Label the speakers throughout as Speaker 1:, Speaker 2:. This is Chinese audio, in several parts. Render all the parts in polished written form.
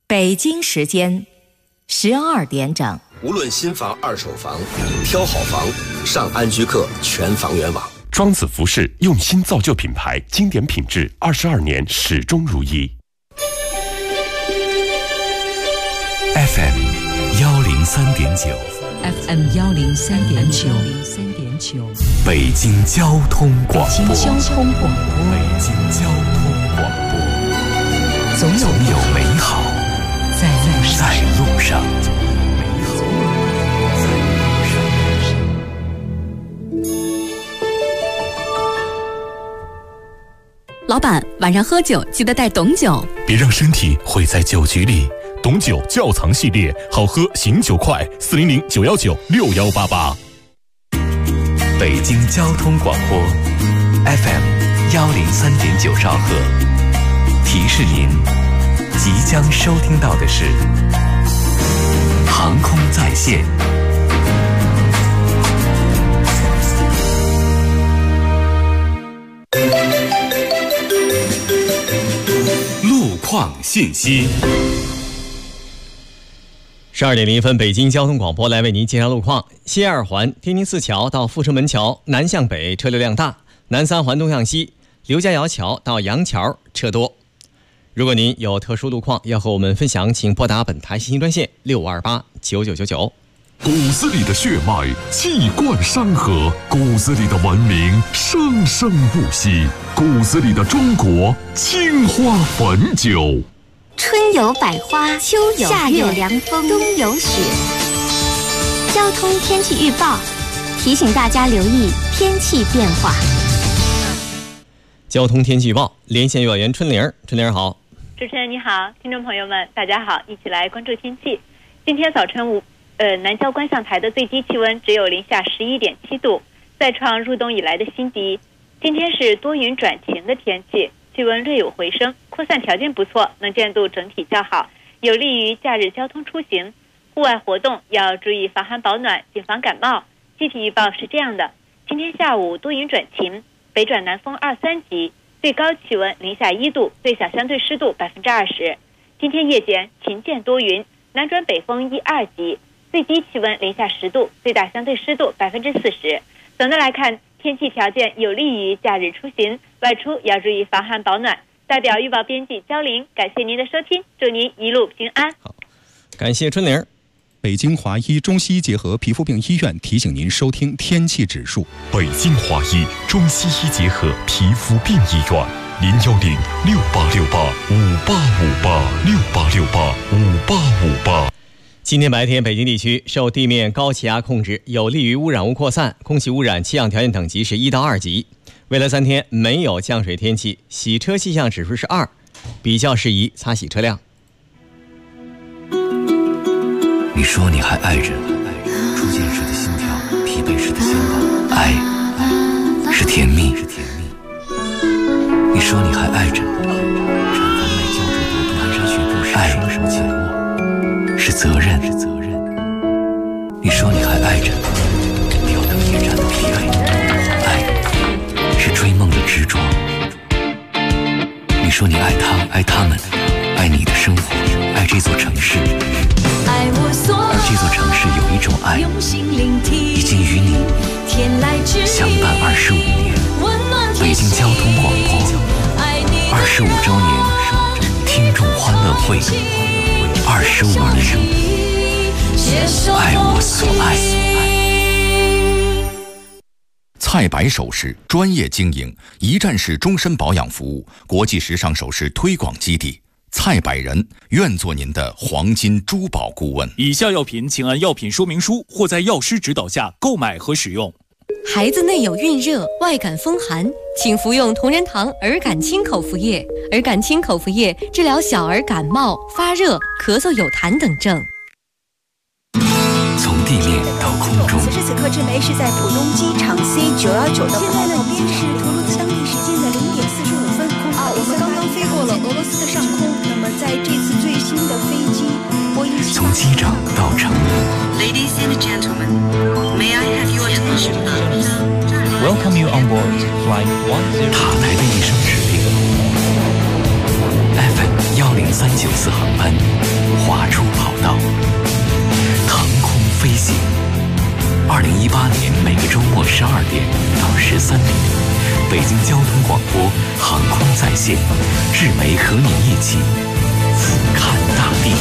Speaker 1: 北京时间12点整。
Speaker 2: 无论新房、二手房，挑好房，上安居客全房源网。
Speaker 3: 庄子服饰用心造就品牌，经典品质，22年始终如一。
Speaker 4: FM 103.9
Speaker 5: FM 103.9
Speaker 4: 北京交通广播。
Speaker 5: 北京交通广播。
Speaker 4: 北京交通广播。
Speaker 5: 总有
Speaker 4: 美好在路上。
Speaker 6: 老板，晚上喝酒记得带董酒，
Speaker 4: 别让身体毁在酒局里。董酒窖藏系列，好喝醒酒快，400-919-6188。北京交通广播 FM 103.9兆赫，提示您即将收听到的是航空在线。路况信息。
Speaker 7: 12点01分，北京交通广播来为您介绍路况。西二环天津四桥到阜成门桥南向北车流量大，南三环东向西刘家窑桥到杨桥车多。如果您有特殊路况要和我们分享，请拨打本台信息专线65289999。
Speaker 8: 骨子里的血脉气贯山河，骨子里的文明生生不息，骨子里的中国青花汾酒。
Speaker 9: 春有百花，秋有夏有凉风，冬有雪。交通天气预报提醒大家留意天气变化。
Speaker 7: 交通天气预报，连线幼儿园春玲。春玲好。
Speaker 10: 主持人你好，听众朋友们大家好，一起来关注天气。今天早晨南郊观象台的最低气温只有零下11.7度，再创入冬以来的新低。今天是多云转晴的天气，气温略有回升，扩散条件不错，能见度整体较好，有利于假日交通出行。户外活动要注意防寒保暖，谨防感冒。具体预报是这样的：今天下午多云转晴，北转南风2-3级，最高气温零下1度，最小相对湿度20%。今天夜间晴间多云，南转北风1-2级，最低气温零下10度，最大相对湿度40%。总的来看，天气条件有利于假日出行，外出要注意防寒保暖。代表预报编辑焦玲，感谢您的收听，祝您一路平安。
Speaker 7: 好，感谢春玲。
Speaker 11: 北京华医中西医结合皮肤病医院提醒您收听天气指数。
Speaker 8: 北京华医中西医结合皮肤病医院，010-6868-5858，6868-5858。
Speaker 7: 今天白天，北京地区受地面高气压控制，有利于污染物扩散，空气污染气象条件等级是1到2级。未来3天没有降水天气，洗车气象指数是2，比较适宜擦洗车辆。
Speaker 4: 你说你还爱着，初见时的心跳，疲惫时的肩膀，爱是甜蜜。你说你还爱着，产房内胶质毒蕪蕙学步时双手紧握，是责任。你说你还爱着，吊灯夜战的疲惫，爱是追梦的执着。你说你爱他，爱他们，爱你的生活，爱这座城市。而这座城市有一种爱，已经与你相伴25年。北京交通广播25周年听众欢乐会，25年，爱我所爱。
Speaker 12: 菜百首饰专业经营，一站式终身保养服务，国际时尚首饰推广基地。蔡百人愿做您的黄金珠宝顾问。
Speaker 13: 以下药品请按药品说明书或在药师指导下购买和使用。
Speaker 14: 孩子内有孕热、外感风寒，请服用同仁堂儿感清口服液。儿感清口服液治疗小儿感冒、发热、咳嗽有痰等症。
Speaker 4: 从地面到空中，
Speaker 15: 此时此刻正梅是在浦东机场 C919的现在呢已经是图卢兹当地时间的0点45分。我们刚刚飞过了俄罗斯的上空。那么在这次最新的飞机波音787，
Speaker 4: 从机长到乘务。
Speaker 16: Ladies and gentlemen, may I have your attention, please?
Speaker 17: Welcome you on board flight 10.
Speaker 4: 塔台的一声指令。FM 10394航班划出跑道，腾空飞行。2018年每个周末12点到13点，北京交通广播航空在线，日媒和你一起俯瞰大地。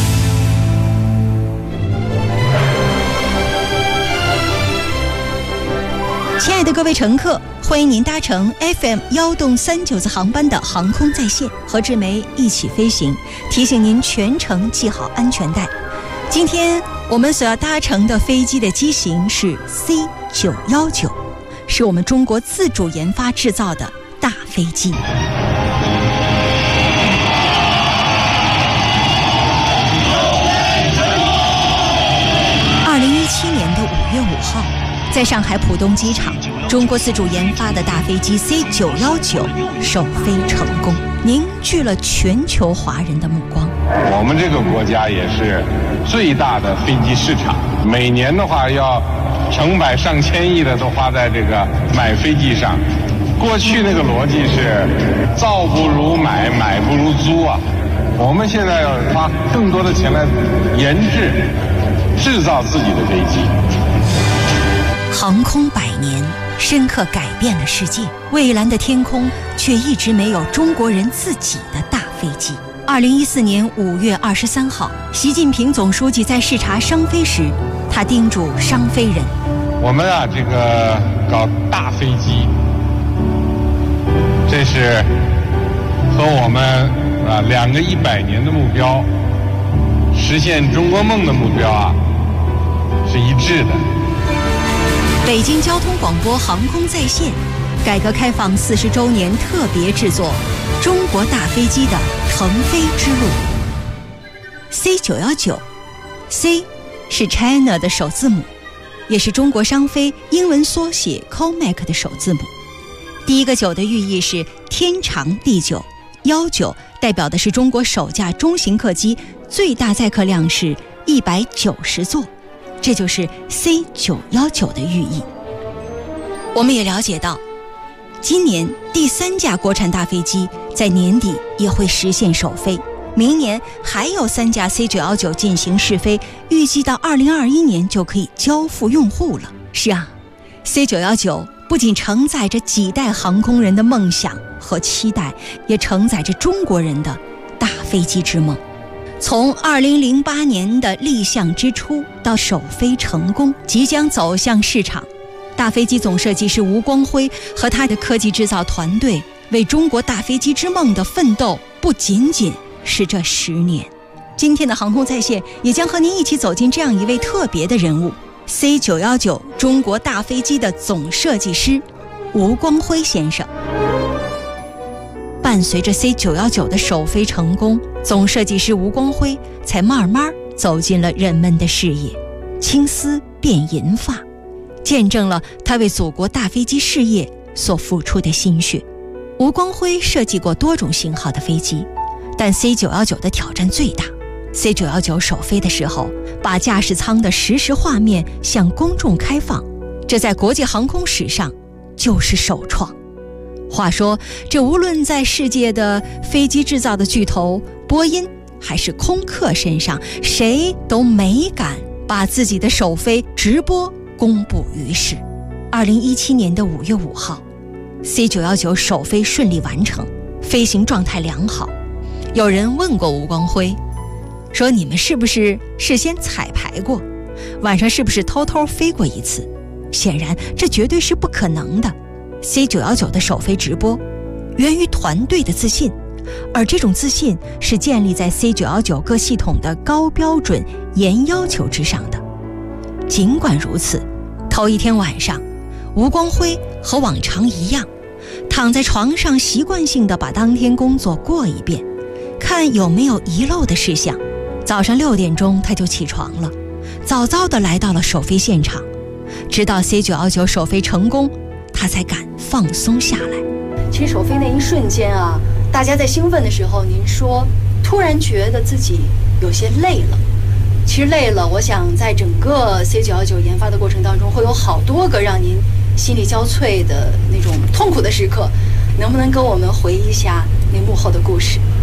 Speaker 18: 亲爱的各位乘客，欢迎您搭乘 FM 1动394航班的航空在线，和志梅一起飞行。提醒您全程系好安全带。今天我们所要搭乘的飞机的机型是 C919， 是我们中国自主研发制造的大飞机。2017年的5月5号，在上海浦东机场，中国自主研发的大飞机 C919 首飞成功，凝聚了全球华人的目光。
Speaker 19: 我们这个国家也是最大的飞机市场，每年的话要成百上千亿的都花在这个买飞机上。过去那个逻辑是造不如买，买不如租啊。我们现在要花更多的钱来研制造自己的飞机。
Speaker 18: 航空100年，深刻改变了世界，蔚蓝的天空却一直没有中国人自己的大飞机。2014年5月23号，习近平总书记在视察商飞时，他叮嘱商飞人：
Speaker 19: 我们啊，这个搞大飞机，这是和我们2个100年的目标，实现中国梦的目标啊，是一致的。
Speaker 18: 北京交通广播航空在线，改革开放40周年特别制作《中国大飞机的腾飞之路》。C919 ，C 是 China 的首字母，也是中国商飞英文缩写 COMAC 的首字母。第一个9的寓意是天长地久，19代表的是中国首架中型客机最大载客量是190座。这就是 C919 的寓意。我们也了解到，今年第3架国产大飞机在年底也会实现首飞，明年还有3架 C919 进行试飞，预计到2021年就可以交付用户了。是啊， C919 不仅承载着几代航空人的梦想和期待，也承载着中国人的大飞机之梦。从2008年的立项之初到首飞成功，即将走向市场，大飞机总设计师吴光辉和他的科技制造团队为中国大飞机之梦的奋斗，不仅仅是这10年。今天的航空在线也将和您一起走进这样一位特别的人物， C919 中国大飞机的总设计师吴光辉先生。伴随着 C919 的首飞成功，总设计师吴光辉才慢慢走进了人们的视野，青丝变银发，见证了他为祖国大飞机事业所付出的心血。吴光辉设计过多种型号的飞机，但 C919 的挑战最大。C919 首飞的时候，把驾驶舱的实时画面向公众开放，这在国际航空史上就是首创。话说，这无论在世界的飞机制造的巨头波音还是空客身上，谁都没敢把自己的首飞直播公布于世。2017年的5月5号， C919 首飞顺利完成，飞行状态良好。有人问过吴光辉，说你们是不是事先彩排过，晚上是不是偷偷飞过一次？显然这绝对是不可能的。C919 的首飞直播源于团队的自信，而这种自信是建立在 C919 各系统的高标准严要求之上的。尽管如此，头一天晚上，吴光辉和往常一样，躺在床上习惯性地把当天工作过一遍，看有没有遗漏的事项。早上6点钟他就起床了，早早地来到了首飞现场，直到 C919 首飞成功，他才敢放松下来。
Speaker 15: 其实首飞那一瞬间啊，大家在兴奋的时候，您说突然觉得自己有些累了。其实累了，我想在整个 C919 研发的过程当中，会有好多个让您心力交瘁的那种痛苦的时刻，能不能跟我们回忆一下那幕后的故事？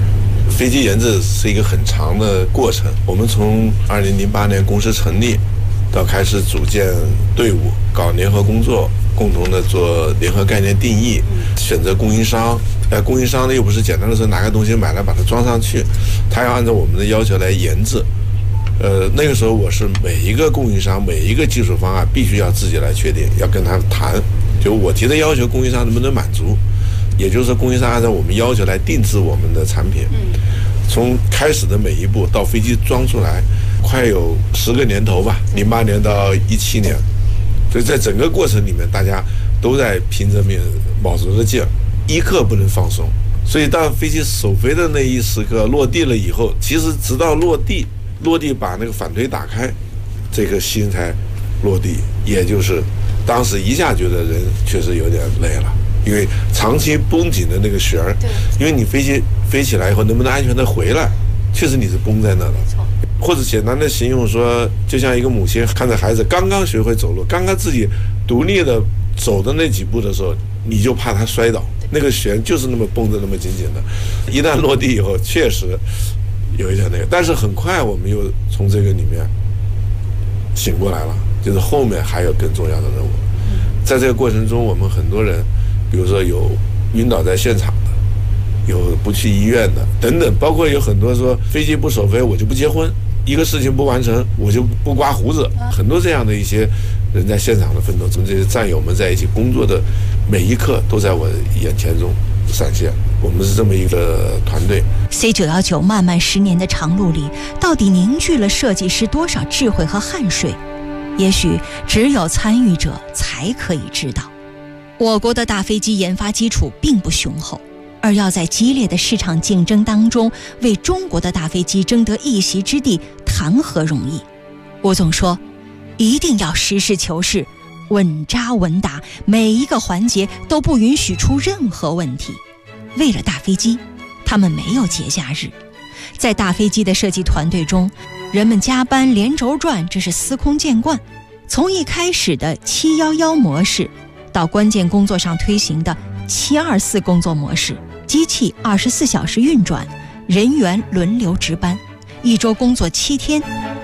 Speaker 20: 飞机研制是一个很长的过程，我们从2008年公司成立到开始组建队伍，搞联合工作，共同的做联合概念定义，选择供应商。供应商呢又不是简单的说拿个东西买来把它装上去，他要按照我们的要求来研制。那个时候我是每一个供应商每一个技术方案必须要自己来确定，要跟他谈，就我提的要求供应商能不能满足，也就是说供应商按照我们要求来定制我们的产品。从开始的每一步到飞机装出来，快有10个年头吧，08年到17年，所以在整个过程里面，大家都在拼着命，卯足了劲，一刻不能放松。所以当飞机首飞的那一时刻落地了以后，其实直到落地把那个反推打开，这颗心才落地，也就是当时一下觉得人确实有点累了。因为长期绷紧的那个弦儿，因为你飞机飞起来以后能不能安全的回来，确实你是绷在那的。或者简单的形容说，就像一个母亲看着孩子刚刚学会走路，刚刚自己独立的走的那几步的时候，你就怕他摔倒，那个弦就是那么绷得那么紧紧的。一旦落地以后，确实有一点那个，但是很快我们又从这个里面醒过来了，就是后面还有更重要的任务。在这个过程中，我们很多人，比如说有晕倒在现场的，有不去医院的等等，包括有很多说飞机不首飞我就不结婚，一个事情不完成我就不刮胡子，很多这样的一些人在现场的奋斗，从这些战友们在一起工作的每一刻都在我眼前中闪现。我们是这么一个团队。
Speaker 18: C919漫漫10年的长路里，到底凝聚了设计师多少智慧和汗水？也许只有参与者才可以知道。我国的大飞机研发基础并不雄厚，而要在激烈的市场竞争当中为中国的大飞机争得一席之地，谈何容易？吴总说，一定要实事求是，稳扎稳打，每一个环节都不允许出任何问题。为了大飞机，他们没有节假日。在大飞机的设计团队中，人们加班连轴转，这是司空见惯。从一开始的711模式，到关键工作上推行的724工作模式，机器24小时运转，人员轮流值班，1周工作7天。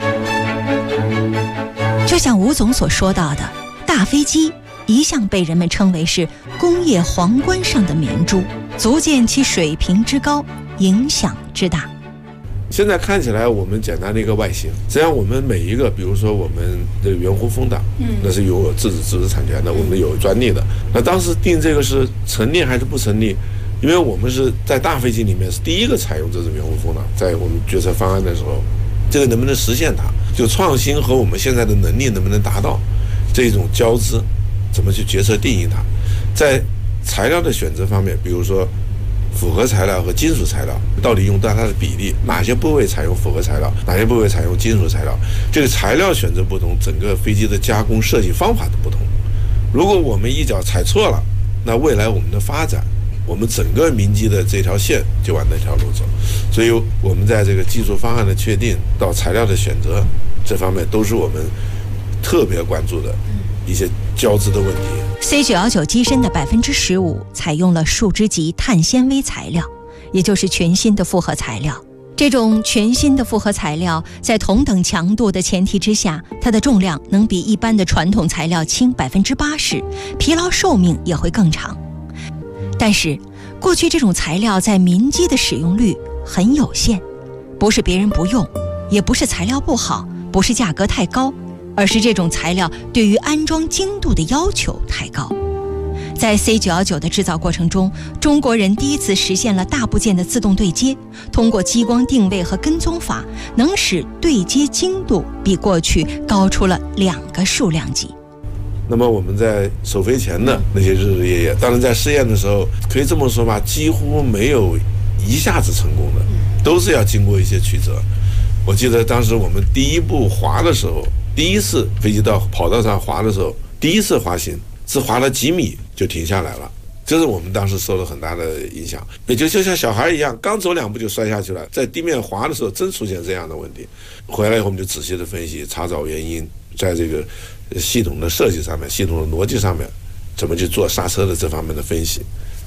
Speaker 18: 就像吴总所说到的，大飞机一向被人们称为是工业皇冠上的明珠，足见其水平之高，影响之大。
Speaker 20: 现在看起来我们简单的一个外形，实际上我们每一个，比如说我们的圆弧风挡，那是有自主产权的，我们有专利的。那当时定这个是成立还是不成立？因为我们是在大飞机里面是第一个采用这种圆弧风挡，在我们决策方案的时候，这个能不能实现它，就创新和我们现在的能力能不能达到这种交织，怎么去决策定义它。在材料的选择方面，比如说复合材料和金属材料到底用到它的比例，哪些部位采用复合材料，哪些部位采用金属材料，这个材料选择不同，整个飞机的加工设计方法的不同。如果我们一脚踩错了，那未来我们的发展，我们整个民机的这条线就往那条路走。所以我们在这个技术方案的确定到材料的选择这方面，都是我们特别关注的一些交织的问题。
Speaker 18: C919机身的15%采用了树脂级碳纤维材料，也就是全新的复合材料。这种全新的复合材料在同等强度的前提之下，它的重量能比一般的传统材料轻80%，疲劳寿命也会更长。但是过去这种材料在民机的使用率很有限，不是别人不用，也不是材料不好，不是价格太高，而是这种材料对于安装精度的要求太高。在 C919的制造过程中，中国人第一次实现了大部件的自动对接，通过激光定位和跟踪法，能使对接精度比过去高出了2个数量级。
Speaker 20: 那么我们在首飞前的那些日日夜夜，当然在试验的时候可以这么说吧，几乎没有一下子成功的，都是要经过一些曲折。我记得当时我们第一步滑的时候，第一次飞机到跑道上滑的时候，第一次滑行是滑了几米就停下来了，这是我们当时受了很大的影响，也就像小孩一样，刚走2步就摔下去了。在地面滑的时候真出现这样的问题，回来以后我们就仔细的分析，查找原因，在这个系统的设计上面，系统的逻辑上面，怎么去做刹车的这方面的分析，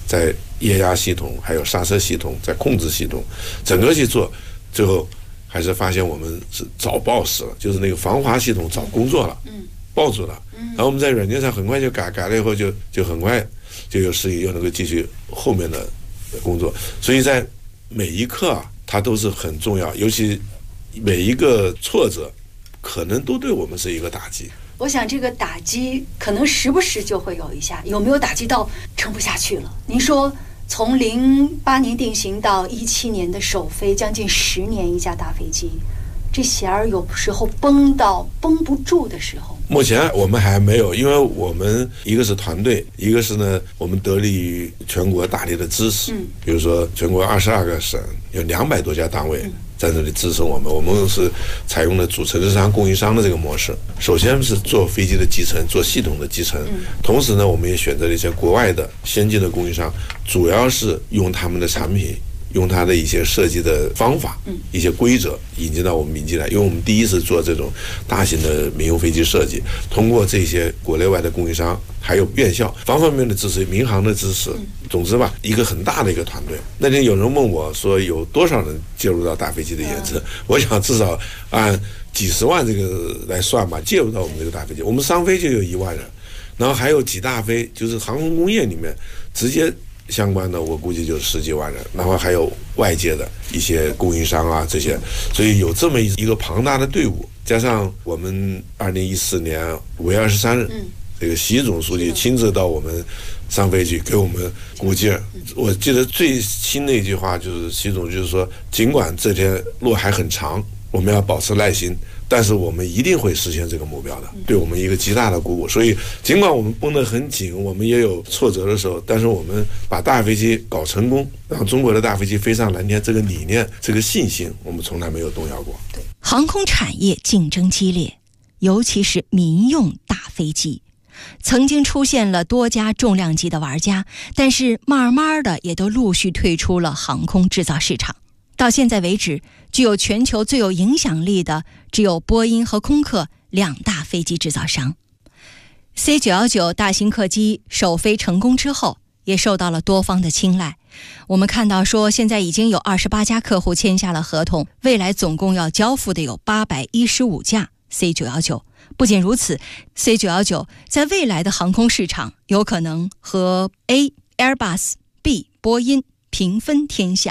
Speaker 20: 在液压系统、还有刹车系统、在控制系统，整个去做，最后还是发现我们是早爆死了，就是那个防滑系统早工作了，爆住了。然后我们在软件上很快就改了以后就很快就有适应，又能够继续后面的工作。所以在每一刻啊，它都是很重要，尤其每一个挫折，可能都对我们是一个打击。
Speaker 15: 我想这个打击可能时不时就会有一下，有没有打击到撑不下去了？您说从08年定型到17年的首飞，将近10年一架大飞机，这弦儿有时候绷到绷不住的时候。
Speaker 20: 目前我们还没有，因为我们一个是团队，一个是呢我们得力于全国大力的支持，比如说全国22个省有200多家单位在这里支持我们。我们是采用了主承制商、供应商的这个模式，首先是做飞机的集成，做系统的集成，同时呢我们也选择了一些国外的先进的供应商，主要是用他们的产品，用它的一些设计的方法，一些规则引进到我们民机来，因为我们第一次做这种大型的民用飞机设计，通过这些国内外的供应商还有院校方方面面的支持，民航的支持，总之吧，一个很大的一个团队。那天有人问我说有多少人介入到大飞机的研制，我想至少按几十万这个来算吧，介入到我们这个大飞机。我们商飞就有1万人，然后还有几大飞，就是航空工业里面直接相关的，我估计就10几万人，然后还有外界的一些供应商啊这些，所以有这么一个庞大的队伍，加上我们2014年5月23日，这个习总书记亲自到我们商飞局给我们鼓劲儿。我记得最新的一句话就是习总就是说，尽管这天路还很长，我们要保持耐心，但是我们一定会实现这个目标的，对我们一个极大的鼓舞。所以尽管我们绷得很紧，我们也有挫折的时候，但是我们把大飞机搞成功，让中国的大飞机飞上蓝天，这个理念，这个信心，我们从来没有动摇过。
Speaker 18: 航空产业竞争激烈，尤其是民用大飞机，曾经出现了多家重量级的玩家，但是慢慢的也都陆续退出了航空制造市场。到现在为止，具有全球最有影响力的只有波音和空客2大飞机制造商。C919 大型客机首飞成功之后，也受到了多方的青睐。我们看到说，现在已经有28家客户签下了合同，未来总共要交付的有815架 C919。不仅如此， C919 在未来的航空市场有可能和 A Airbus、 B 波音平分天下，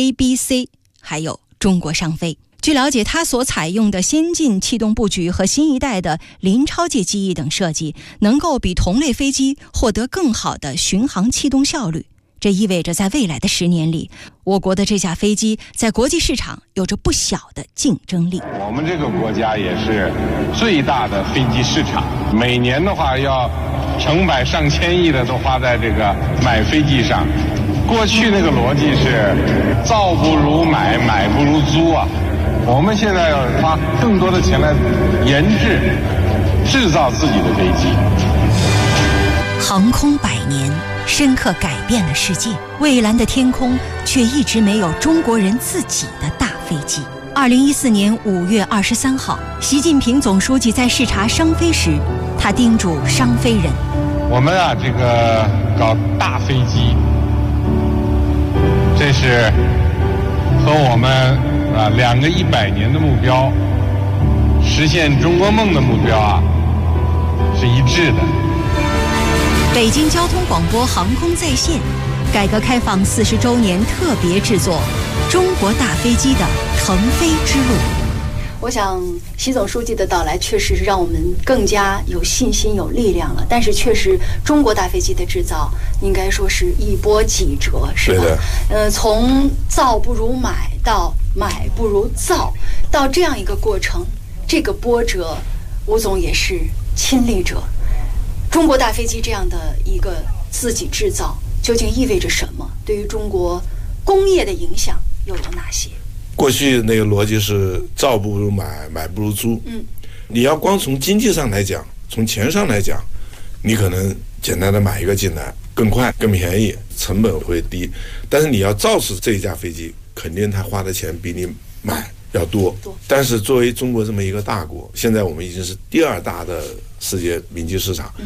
Speaker 18: ABC 还有中国商飞。据了解，它所采用的先进气动布局和新一代的临超界机翼等设计，能够比同类飞机获得更好的巡航气动效率。这意味着在未来的10年里，我国的这架飞机在国际市场有着不小的竞争力。
Speaker 19: 我们这个国家也是最大的飞机市场，每年的话要成百上千亿的都花在这个买飞机上。过去那个逻辑是造不如买，买不如租啊。我们现在要花更多的钱来研制、制造自己的飞机。
Speaker 18: 航空100年，深刻改变了世界，蔚蓝的天空却一直没有中国人自己的大飞机。2014年5月23号，习近平总书记在视察商飞时，他叮嘱商飞人：
Speaker 19: 我们啊，这个搞大飞机，这是和我们2个100年的目标，实现中国梦的目标啊，是一致的。
Speaker 18: 北京交通广播航空在线，改革开放40周年特别制作《中国大飞机的腾飞之路》。
Speaker 15: 我想习总书记的到来确实是让我们更加有信心有力量了，但是确实中国大飞机的制造应该说是一波几折，是吧？从造不如买到买不如造，到这样一个过程，这个波折吴总也是亲历者。中国大飞机这样的一个自己制造究竟意味着什么？对于中国工业的影响又有哪些？
Speaker 20: 过去那个逻辑是造不如买，买不如租。你要光从经济上来讲，从钱上来讲，你可能简单的买一个进来更快更便宜，成本会低。但是你要造出这一架飞机，肯定他花的钱比你买要多。但是作为中国这么一个大国，现在我们已经是第2大的世界民机市场，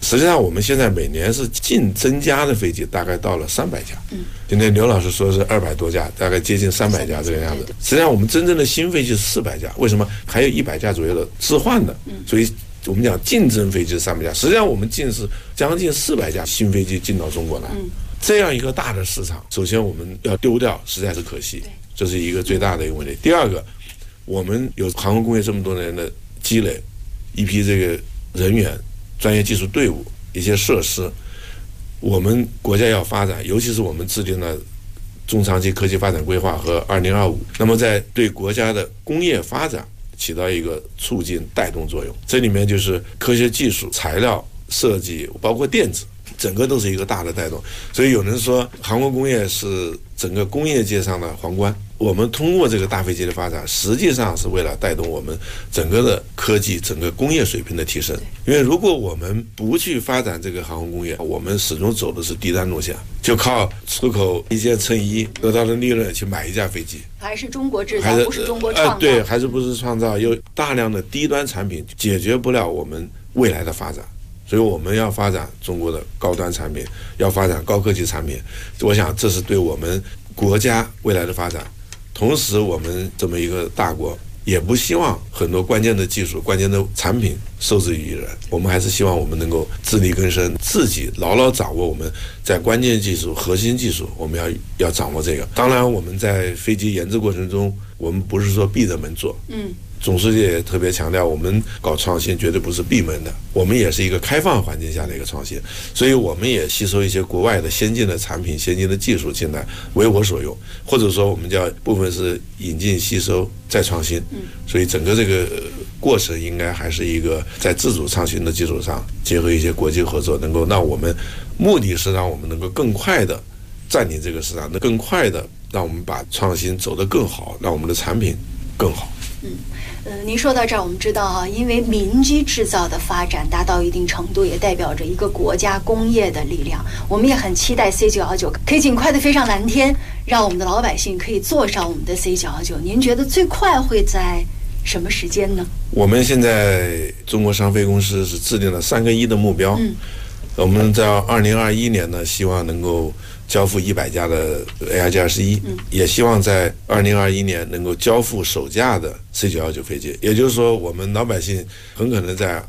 Speaker 20: 实际上我们现在每年是净增加的飞机大概到了300架。今天刘老师说是200多架，大概接近300架这个样子。实际上我们真正的新飞机是400架，为什么？还有100架左右的置换的，所以我们讲竞争飞机是300架，实际上我们进是将近400架新飞机进到中国来。这样一个大的市场，首先我们要丢掉，实在是可惜，这是一个最大的一个问题。第二个，我们有航空工业这么多年的积累，一批这个人员、专业技术队伍、一些设施，我们国家要发展，尤其是我们制定了中长期科技发展规划和2025，那么在对国家的工业发展起到一个促进带动作用。这里面就是科学技术、材料设计，包括电子，整个都是一个大的带动。所以有人说航空工业是整个工业界上的皇冠，我们通过这个大飞机的发展，实际上是为了带动我们整个的科技、整个工业水平的提升。因为如果我们不去发展这个航空工业，我们始终走的是低端路线，就靠出口一件衬衣得到的利润去买一架飞机，
Speaker 15: 还是中国制造，不是中国创造。
Speaker 20: 对，还是不是创造？有大量的低端产品解决不了我们未来的发展。所以我们要发展中国的高端产品，要发展高科技产品，我想这是对我们国家未来的发展。同时我们这么一个大国，也不希望很多关键的技术、关键的产品受制于人，我们还是希望我们能够自力更生，自己牢牢掌握我们在关键技术、核心技术，我们要掌握这个。当然我们在飞机研制过程中，我们不是说闭着门做，总书记也特别强调，我们搞创新绝对不是闭门的，我们也是一个开放环境下的一个创新，所以我们也吸收一些国外的先进的产品、先进的技术进来为我所用，或者说我们叫部分是引进、吸收再创新。所以整个这个过程应该还是一个在自主创新的基础上，结合一些国际合作，能够让我们目的是让我们能够更快的占领这个市场，能更快的让我们把创新走得更好，让我们的产品更好。
Speaker 15: 您说到这儿，我们知道哈，因为民机制造的发展达到一定程度，也代表着一个国家工业的力量。我们也很期待 C919 可以尽快的飞上蓝天，让我们的老百姓可以坐上我们的 C919。您觉得最快会在什么时间呢？我们现在中国商飞公司是制定了3个1的目标。我们在2021年呢，希望能够交付100架的 ARJ21，也希望在2021年能够交付首架的 C919 飞机。也就是说，我们老百姓很可能在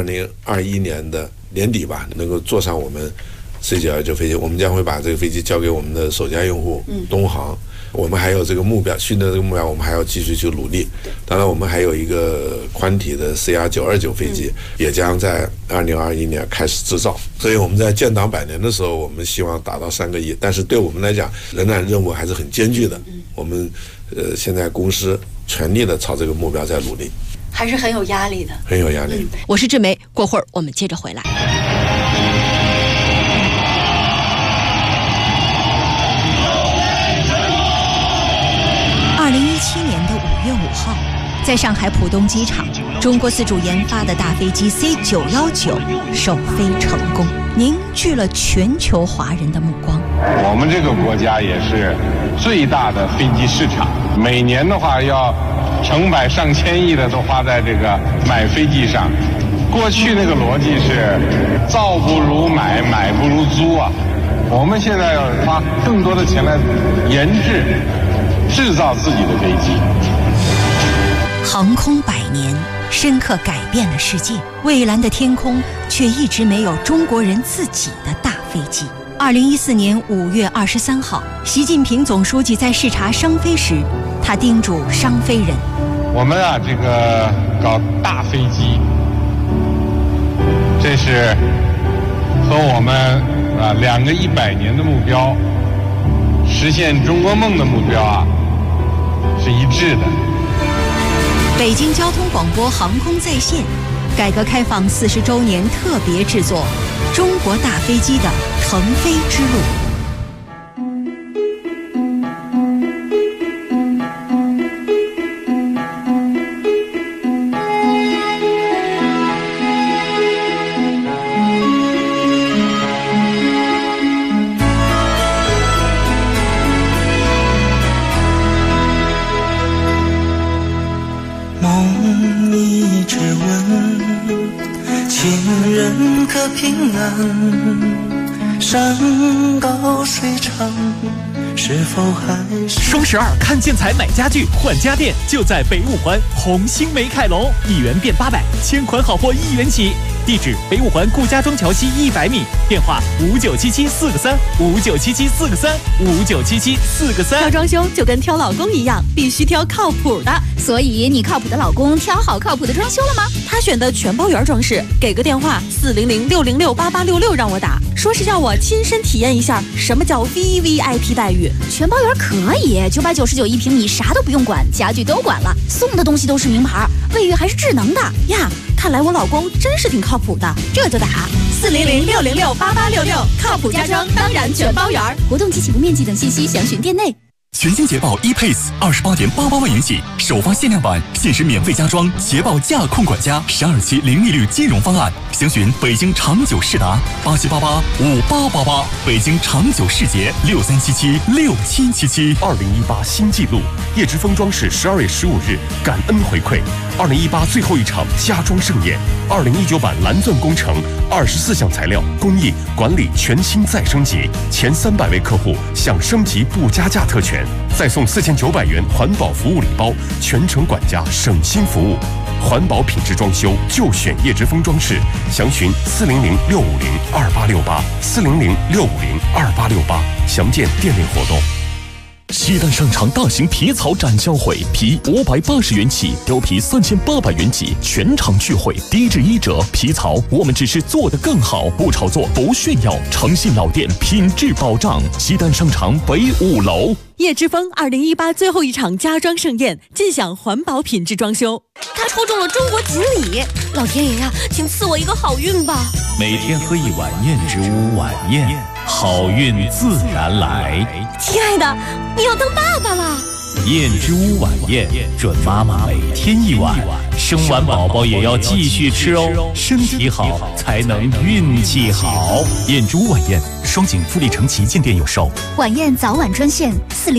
Speaker 15: 2021年的年底吧，能够坐上我们 C919 飞机。我们将会把这个飞机交给我们的首家用户东航。我们还有这个目标，新的这个目标，我们还要继续去努力。当然，我们还有一个宽体的 CR929 飞机，也将在2021年开始制造。所以我们在建党100年的时候，我们希望达到3个1，但是对我们来讲，仍然任务还是很艰巨的。我们现在公司全力的朝这个目标在努力，还是很有压力的，很有压力。
Speaker 6: 我是志梅，过会儿我们接着回来。
Speaker 18: 2017年的5月5号，在上海浦东机场，中国自主研发的大飞机 C919 首飞成功，凝聚了全球华人的目光。
Speaker 19: 我们这个国家也是最大的飞机市场，每年的话要成百上千亿的都花在这个买飞机上。过去那个逻辑是造不如买，买不如租啊。我们现在要花更多的钱来研制造自己的飞机。
Speaker 18: 航空100年，深刻改变了世界，蔚蓝的天空却一直没有中国人自己的大飞机。2014年5月23号，习近平总书记在视察商飞时，他叮嘱商飞人：
Speaker 19: 我们啊，这个搞大飞机，这是和我们2个100年的目标，实现中国梦的目标啊，是一致的。
Speaker 18: 北京交通广播航空在线，改革开放40周年特别制作《中国大飞机的腾飞之路》。
Speaker 21: 可凭山高水长，是否还是
Speaker 13: 双12看建材买家具换家电，就在北五环红星美凯龙，1元变800，千款好货1元起。地址：北五环顾家庄桥西100米，电话5977-4个3，5977-4个3，5977-4个3。
Speaker 6: 挑装修就跟挑老公一样，必须挑靠谱的。
Speaker 22: 所以你靠谱的老公挑好靠谱的装修了吗？
Speaker 6: 他选的全包圆装饰，给个电话400-606-8866让我打，说是要我亲身体验一下什么叫 VVIP 待遇。
Speaker 22: 全包圆可以，999一平米，啥都不用管，家具都管了，送的东西都是名牌，卫浴还是智能的
Speaker 6: 呀。看来我老公真是挺靠谱的，这就打400-606-8866，靠谱家装当然全包圆。
Speaker 22: 活动及起步面积等信息详询店内。
Speaker 23: 全新捷豹 ePace28.88万元起，首发限量版，限时免费加装捷豹驾控管家12期零利率金融方案，详询北京长久世达87885888，北京长久世捷63776777。
Speaker 3: 2018新纪录，叶之峰装饰12月15日感恩回馈，2018最后一场家装盛宴，2019版蓝钻工程24项材料工艺管理全新再升级，前300位客户享升级不加价特权。再送4900元环保服务礼包，全程管家省心服务，环保品质装修就选叶之峰装饰，详询400-650-2868，400-650-2868，详见店内活动。
Speaker 8: 西单商场大型皮草展销会，皮580元起，貂皮3800元起，全场聚会，低至1折。皮草我们只是做得更好，不炒作，不炫耀，诚信老店，品质保障。西单商场北5楼。
Speaker 6: 叶之峰2018最后一场家装盛宴，尽享环保品质装修。
Speaker 14: 他抽中了中国锦鲤，老天爷呀，请赐我一个好运吧！
Speaker 4: 每天喝一碗燕之屋晚宴，好运自然来。
Speaker 14: 亲爱的，你要当爸爸了！
Speaker 4: 燕之屋晚宴，准妈妈每天一碗，生完宝宝也要继续吃哦，身体好才能运气好。
Speaker 13: 燕之屋晚宴，双井富力城旗舰店有售。
Speaker 22: 晚宴早晚专线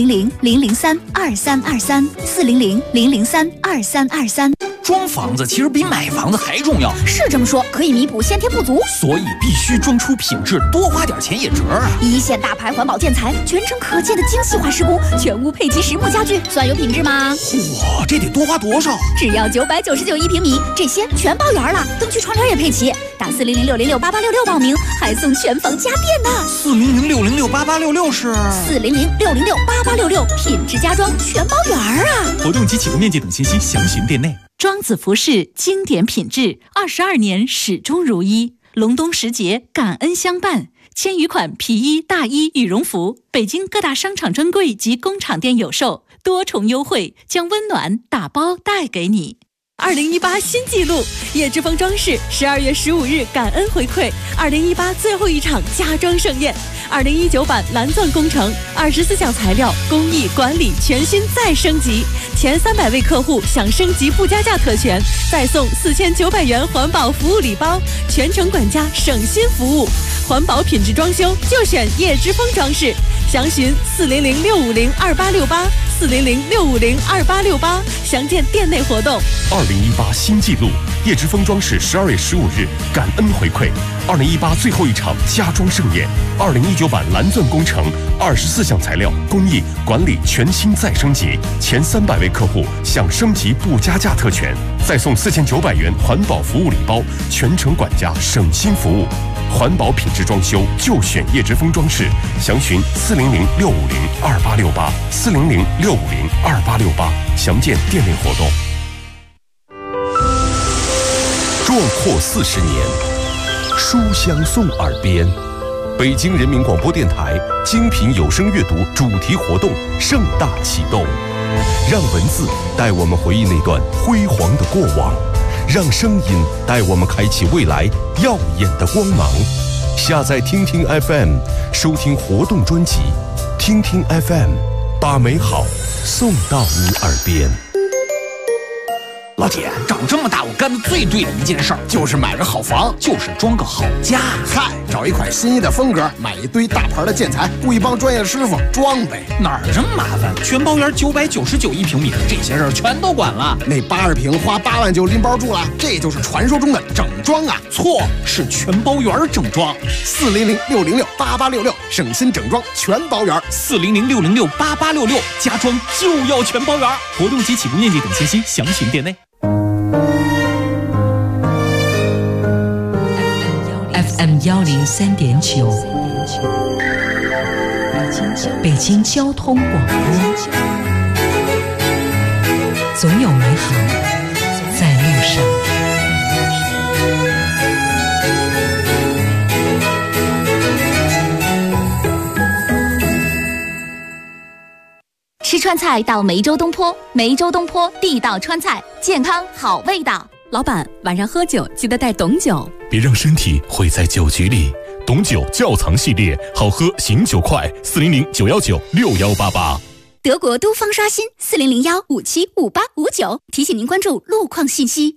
Speaker 22: 400-003-2323，400-003-2323。
Speaker 17: 装房子其实比买房子还重要，
Speaker 22: 是这么说，可以弥补先天不足，
Speaker 17: 所以必须装出品质，多花点钱也值啊！
Speaker 22: 一线大牌环保建材，全程可见的精细化施工，全屋配齐实木家具，算有品质吗？
Speaker 17: 哇，这得多花多少？
Speaker 22: 只要999一平米，这些全包圆了，灯具窗帘也配齐。打400-606-8866报名，还送全房家电呢。
Speaker 17: 400-606-8866是
Speaker 22: 400-606-8866，品质家装全包圆啊！
Speaker 13: 活动及起步面积等信息详询店内。
Speaker 24: 庄子服饰经典品质，22年始终如一。隆冬时节，感恩相伴，千余款皮衣、大衣、羽绒服，北京各大商场专柜及工厂店有售，多重优惠，将温暖打包带给你。
Speaker 6: 2018新纪录，叶之峰装饰12月15日感恩回馈2018最后一场家装盛宴，2019版蓝钻工程24项材料工艺管理全新再升级，前300位客户享升级不加价特权，再送4900元环保服务礼包，全程管家省心服务，环保品质装修就选叶之峰装饰，详询400-650-2868，400-650-2868，详见店内活动。
Speaker 3: 2018新纪录，叶之峰装饰12月15日感恩回馈2018最后一场家装盛宴，2019版蓝钻工程24项材料工艺管理全新再升级，前300位客户享升级不加价特权，再送4900元环保服务礼包，全程管家省心服务，环保品质装修就选叶之峰装饰，详询400-650-2868，400-650-2868，详见店内活动。
Speaker 8: 壮阔40年，书香送耳边。北京人民广播电台精品有声阅读主题活动盛大启动，让文字带我们回忆那段辉煌的过往，让声音带我们开启未来耀眼的光芒。下载听听 FM， 收听活动专辑，听听 FM， 把美好送到你耳边。
Speaker 17: 老铁，长这么大我干的最对的一件事儿就是买个好房，就是装个好家。
Speaker 1: 嗨，找一款心仪的风格，买一堆大牌的建材，雇一帮专业的师傅装呗。
Speaker 17: 哪儿这么麻烦？全包圆999一平米，这些事儿全都管了。
Speaker 1: 那80平花8万就拎包住了，这就是传说中的整装啊！
Speaker 17: 错，是全包圆整装。
Speaker 1: 400-606-8866，省心整装全包圆。
Speaker 17: 400-606-8866，家装就要全包圆。活动及起步面积等信息详询店内。
Speaker 2: FM 103.9，北京交通广播，总有美好在路上。
Speaker 22: 吃川菜到梅州东坡，梅州东坡地道川菜，健康好味道。
Speaker 6: 老板，晚上喝酒记得带董酒，
Speaker 23: 别让身体毁在酒局里。董酒窖藏系列，好喝醒酒快，400-919-6188。
Speaker 22: 德国都方刷新400-157-5859，提醒您关注路况信息。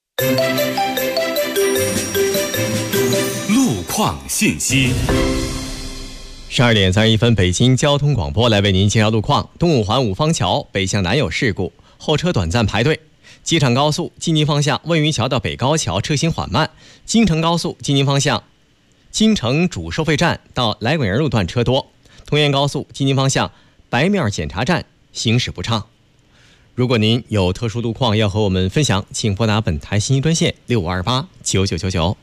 Speaker 23: 路况信息。
Speaker 7: 12点31分，北京交通广播来为您介绍路况。东五环五方桥北向南有事故，后车短暂排队。机场高速京津方向问榆桥到北高桥车行缓慢。京承高速京津方向京承主收费站到来滚营路段车多。通燕高速京津方向白庙检查站行驶不畅。如果您有特殊路况要和我们分享，请拨打本台信息专线65289999。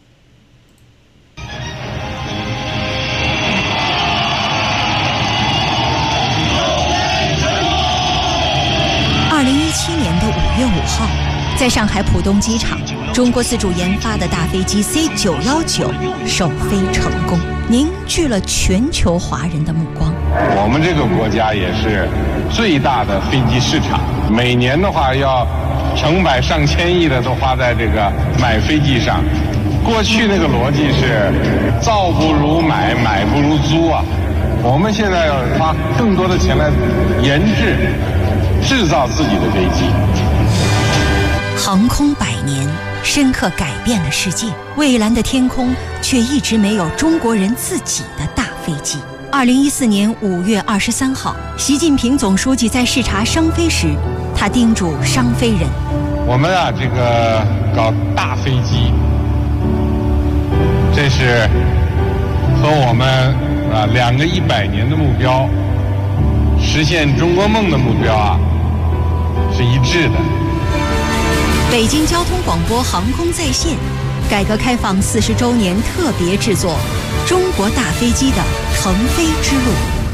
Speaker 18: 2017年5月5号，在上海浦东机场，中国自主研发的大飞机 C919 首飞成功，凝聚了全球华人的目光。
Speaker 19: 我们这个国家也是最大的飞机市场，每年的话要成百上千亿的都花在这个买飞机上。过去那个逻辑是造不如买，买不如租啊。我们现在要花更多的钱来研制造自己的飞机。
Speaker 18: 航空100年，深刻改变了世界。蔚蓝的天空却一直没有中国人自己的大飞机。2014年5月23号，习近平总书记在视察商飞时，他叮嘱商飞人：
Speaker 19: 我们啊，这个搞大飞机，这是和我们2个100年的目标，实现中国梦的目标啊，是一致的。
Speaker 18: 北京交通广播航空在线，改革开放40周年特别制作《中国大飞机的腾飞之路》。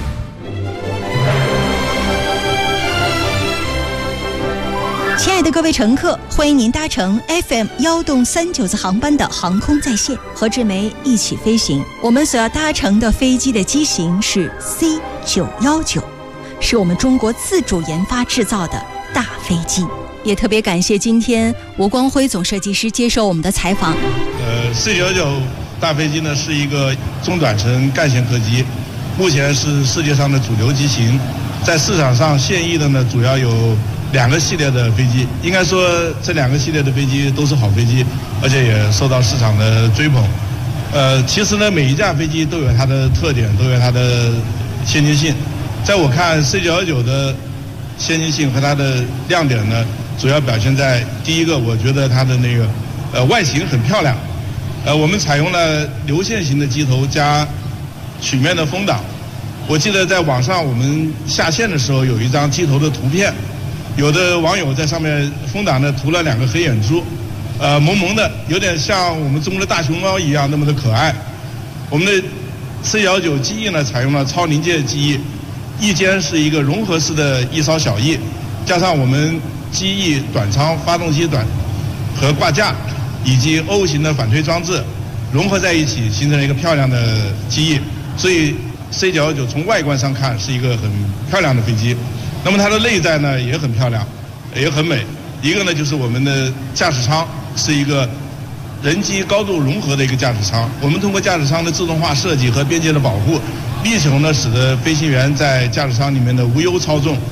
Speaker 18: 亲爱的各位乘客，欢迎您搭乘 FM 139次航班的航空在线，和志梅一起飞行。我们所要搭乘的飞机的机型是 C919，是我们中国自主研发制造的大飞机。也特别感谢今天吴光辉总设计师接受我们的采访。
Speaker 5: C919大飞机呢是一个中短程干线客机，目前是世界上的主流机型，在市场上现役的呢主要有2个系列的飞机，应该说这2个系列的飞机都是好飞机，而且也受到市场的追捧。其实呢每一架飞机都有它的特点，都有它的先进性。在我看 C919的先进性和它的亮点呢，主要表现在第一个，我觉得它的那个外形很漂亮。我们采用了流线型的机头加曲面的风挡。我记得在网上我们下线的时候有一张机头的图片，有的网友在上面风挡呢涂了2个黑眼珠，萌萌的，有点像我们中国的大熊猫一样那么的可爱。我们的 C919 机翼呢采用了超临界机翼，翼尖是一个融合式的一艘小翼，加上我们机翼短舱、发动机短和挂架以及 O 型的反推装置融合在一起，形成了一个漂亮的机翼。所以 C919 从外观上看是一个很漂亮的飞机。那么它的内在呢也很漂亮，也很美。一个呢就是我们的驾驶舱是一个人机高度融合的一个驾驶舱，我们通过驾驶舱的自动化设计和边界的保护，力求呢使得飞行员在驾驶舱里面的无忧操纵。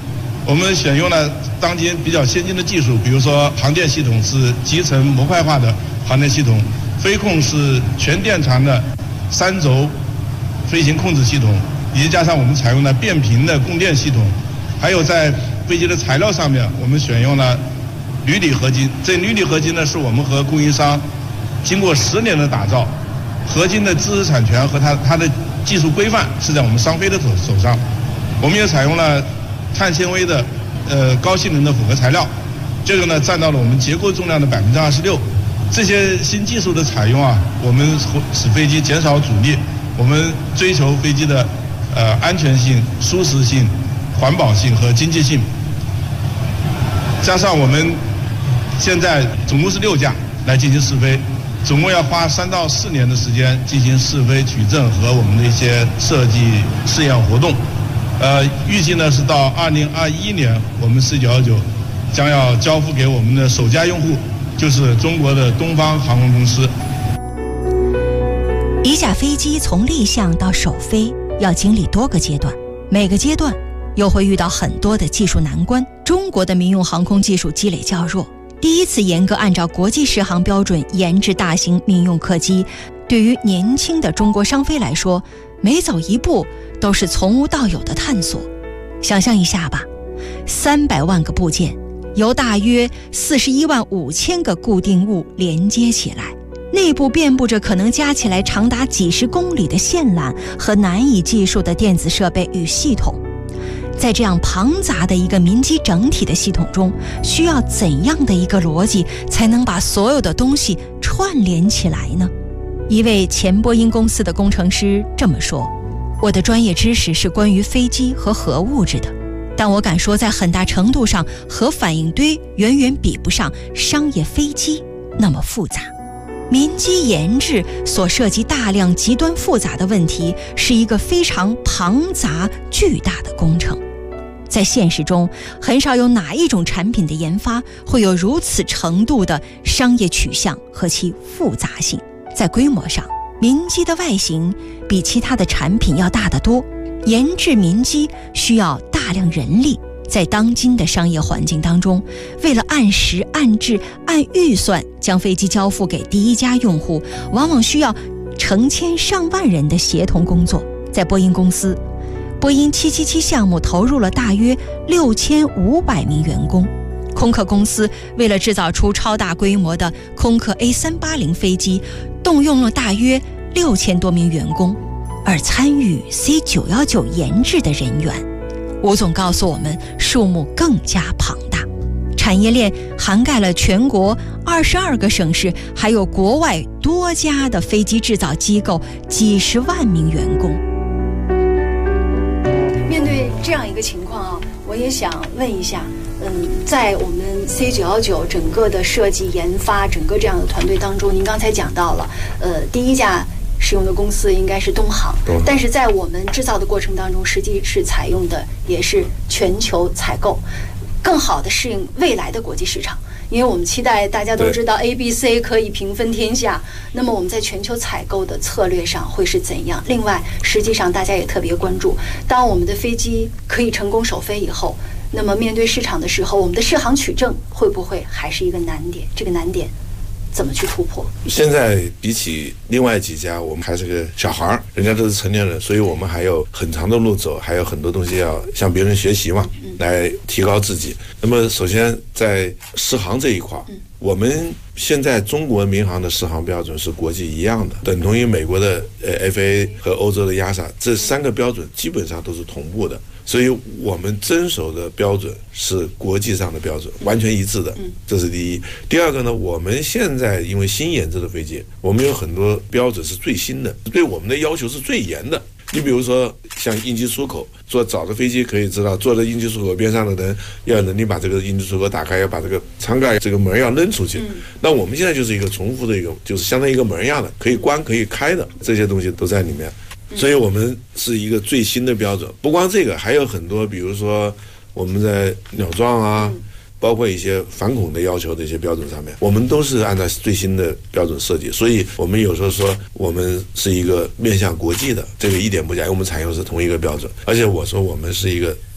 Speaker 5: 我们选用了当今比较先进的技术，比如说航电系统是集成模块化的航电系统，飞控是全电传的3轴飞行控制系统，以及加上我们采用了变频的供电系统，还有在飞机的材料上面，我们选用了铝锂合金。这铝锂合金呢，是我们和供应商经过10年的打造，合金的知识产权和它的技术规范是在我们商飞的手上。我们也采用了碳纤维的高性能的复合材料，这个呢占到了我们结构重量的26%。这些新技术的采用啊，我们使飞机减少阻力，我们追求飞机的安全性、舒适性、环保性和经济性。加上我们现在总共是6架来进行试飞，总共要花3到4年的时间进行试飞取证和我们的一些设计试验活动。预计呢是到2021年，我们C919将要交付给我们的首家用户，就是中国的东方航空公司。
Speaker 18: 一架飞机从立项到首飞要经历多个阶段，每个阶段又会遇到很多的技术难关。中国的民用航空技术积累较弱，第一次严格按照国际适航标准研制大型民用客机，对于年轻的中国商飞来说，每走一步都是从无到有的探索。想象一下吧，300万个部件由大约41万5千个固定物连接起来，内部遍布着可能加起来长达几十公里的线缆和难以计数的电子设备与系统。在这样庞杂的一个民机整体的系统中，需要怎样的一个逻辑才能把所有的东西串联起来呢？一位前波音公司的工程师这么说：我的专业知识是关于飞机和核物质的，但我敢说在很大程度上核反应堆远远比不上商业飞机那么复杂。民机研制所涉及大量极端复杂的问题，是一个非常庞杂巨大的工程。在现实中，很少有哪一种产品的研发会有如此程度的商业取向和其复杂性。在规模上，民机的外形比其他的产品要大得多，研制民机需要大量人力。在当今的商业环境当中，为了按时按质按预算将飞机交付给第一家用户，往往需要成千上万人的协同工作。在波音公司，波音777项目投入了大约6500名员工。空客公司为了制造出超大规模的空客 A380 飞机，动用了大约6000多名员工。而参与 C919 研制的人员，吴总告诉我们，数目更加庞大，产业链涵盖了全国22个省市，还有国外多家的飞机制造机构，几十万名员工。
Speaker 15: 面对这样一个情况啊，我也想问一下，在我们 C919 整个的设计研发整个这样的团队当中，您刚才讲到了，第一家使用的公司应该是东航，但是在我们制造的过程当中，实际是采用的也是全球采购，更好的适应未来的国际市场。因为我们期待大家都知道 ABC 可以平分天下，那么我们在全球采购的策略上会是怎样？另外，实际上大家也特别关注，当我们的飞机可以成功首飞以后，那么面对市场的时候，我们的适航取证会不会还是一个难点？这个难点怎么去突破？
Speaker 20: 现在比起另外几家，我们还是个小孩，人家都是成年人，所以我们还有很长的路走，还有很多东西要向别人学习嘛，来提高自己。那么首先在适航这一块，我们现在中国民航的适航标准是国际一样的，等同于美国的FAA 和欧洲的 EASA， 这3个标准基本上都是同步的，所以我们遵守的标准是国际上的标准，完全一致的，这是第一。第二个呢，我们现在因为新研制的飞机，我们有很多标准是最新的，对我们的要求是最严的。你比如说像应急出口，坐早的飞机可以知道，坐在应急出口边上的人要有能力把这个应急出口打开，要把这个舱盖这个门要扔出去。那我们现在就是一个重复的一个，就是相当于一个门一样的，可以关可以开的，这些东西都在里面。所以我们是一个最新的标准。不光这个，还有很多，比如说我们在鸟撞啊，包括一些反恐的要求的一些标准上面，我们都是按照最新的标准设计。所以我们有时候说我们是一个面向国际的，这个一点不假，因为我们采用的是同一个标准。而且我说我们是一个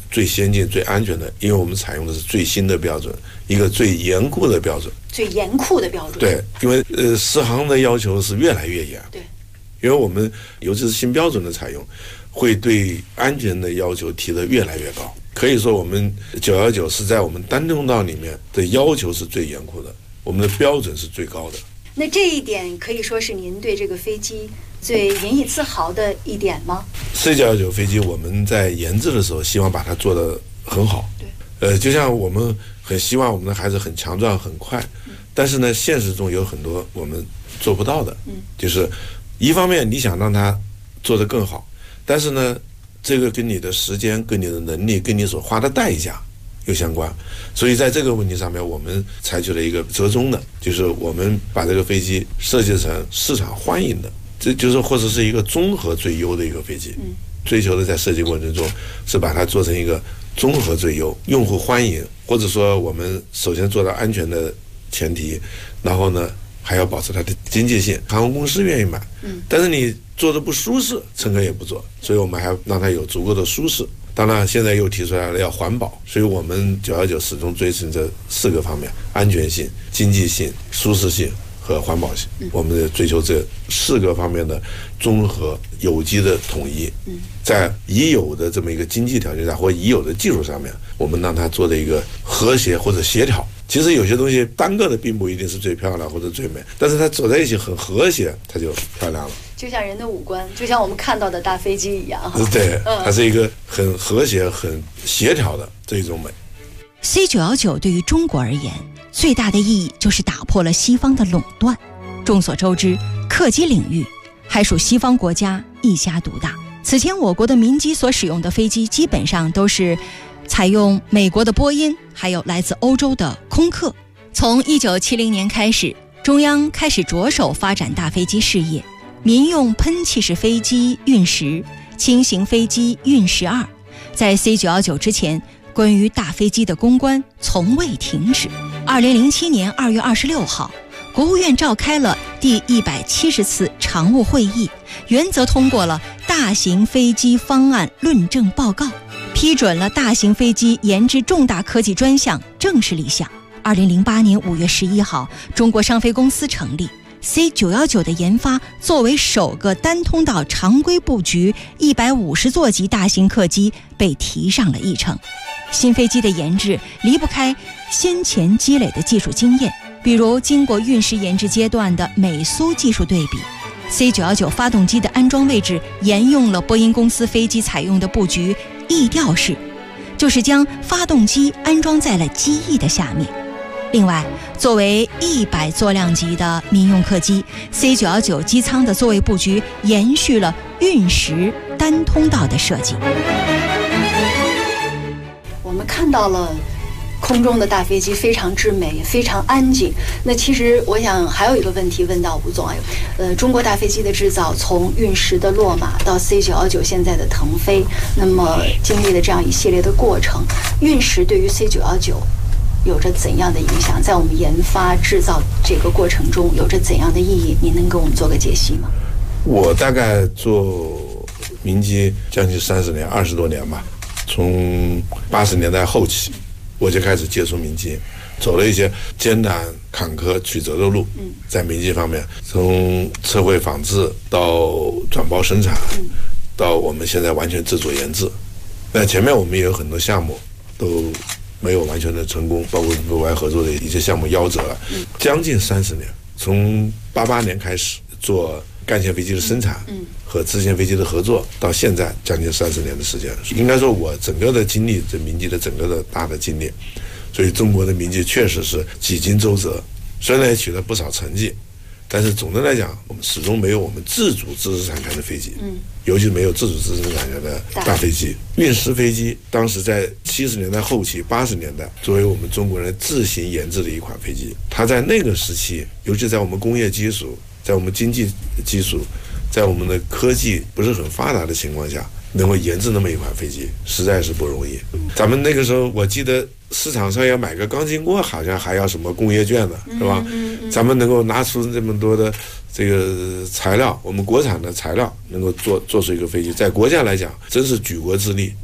Speaker 20: 最先进、最安全的，因为我们采用的是最新的标准，一个最严酷的标准。
Speaker 15: 最严酷的标准。
Speaker 20: 对，因为适航的要求是越来越严。
Speaker 15: 对，
Speaker 20: 因为我们尤其是新标准的采用，会对安全的要求提得越来越高。可以说，我们919是在我们单通道里面的要求是最严酷的，我们的标准是最高的。
Speaker 15: 那这一点可以说是您对这个飞机最引以自豪的一点吗？
Speaker 20: C919 飞机我们在研制的时候希望把它做得很好。
Speaker 15: 对，
Speaker 20: 就像我们很希望我们的孩子很强壮很快，但是呢现实中有很多我们做不到的。就是一方面你想让它做得更好，但是呢这个跟你的时间、跟你的能力、跟你所花的代价有相关，所以在这个问题上面，我们采取了一个折中的，就是我们把这个飞机设计成市场欢迎的，这就是或者是一个综合最优的一个飞机。追求的在设计过程中是把它做成一个综合最优、用户欢迎，或者说我们首先做到安全的前提，然后呢还要保持它的经济性，航空公司愿意买，但是你做的不舒适，乘客也不做，所以我们还要让它有足够的舒适。当然现在又提出来了要环保，所以我们919始终追求这4个方面：安全性、经济性、舒适性和环保性。我们追求这4个方面的综合有机的统一，在已有的这么一个经济条件下或已有的技术上面，我们让它做的一个和谐或者协调。其实有些东西单个的并不一定是最漂亮或者最美，但是它走在一起很和谐，它就漂亮了。
Speaker 15: 就像人的五官，就像我们看到的大飞机一样。
Speaker 20: 对，它是一个很和谐、很协调的这一种美。
Speaker 18: C919对于中国而言，最大的意义就是打破了西方的垄断。众所周知，客机领域还属西方国家一家独大。此前我国的民机所使用的飞机基本上都是采用美国的波音，还有来自欧洲的空客。从1970年开始，中央开始着手发展大飞机事业，民用喷气式飞机运10，轻型飞机运12。在 C919 之前，关于大飞机的攻关从未停止。2007年2月26号，国务院召开了第170次常务会议，原则通过了大型飞机方案论证报告，批准了大型飞机研制重大科技专项正式立项。2008年5月11号，中国商飞公司成立。C919 的研发作为首个单通道常规布局150座级大型客机被提上了议程。新飞机的研制离不开先前积累的技术经验，比如经过运10研制阶段的美苏技术对比。C919 发动机的安装位置沿用了波音公司飞机采用的布局翼吊式，就是将发动机安装在了机翼的下面。另外，作为100座量级的民用客机， C919 机舱的座位布局延续了运10单通道的设计。
Speaker 15: 我们看到了空中的大飞机非常之美，非常安静。那其实我想还有一个问题问到吴总啊，中国大飞机的制造从运10的落马到 C919 现在的腾飞，那么经历了这样一系列的过程，运10对于 C919有着怎样的影响？在我们研发制造这个过程中有着怎样的意义？您能给我们做个解析吗？
Speaker 20: 我大概做民机将近30年，20多年吧。从80年代后期，我就开始接触民机，走了一些艰难坎坷曲折的路。在民机方面，从测绘仿制到转包生产，到我们现在完全自主研制。那前面我们也有很多项目都没有完全的成功，包括国外合作的一些项目夭折了，将近30年。从88年开始做干线飞机的生产，和支线飞机的合作，到现在将近30年的时间。应该说我整个的经历，这民机的整个的大的经历，所以中国的民机确实是几经周折，虽然也取得不少成绩，但是总的来讲，我们始终没有我们自主知识产权的飞机，尤其没有自主知识产权的大飞机。运10飞机当时在70年代后期、80年代，作为我们中国人自行研制的一款飞机，它在那个时期，尤其在我们工业基础、在我们经济基础、在我们的科技不是很发达的情况下，能够研制那么一款飞机，实在是不容易。咱们那个时候，我记得市场上要买个钢筋锅，好像还要什么工业券的，是吧？咱们能够拿出这么多的这个材料，我们国产的材料能够做出一个飞机，在国家来讲真是举国之力。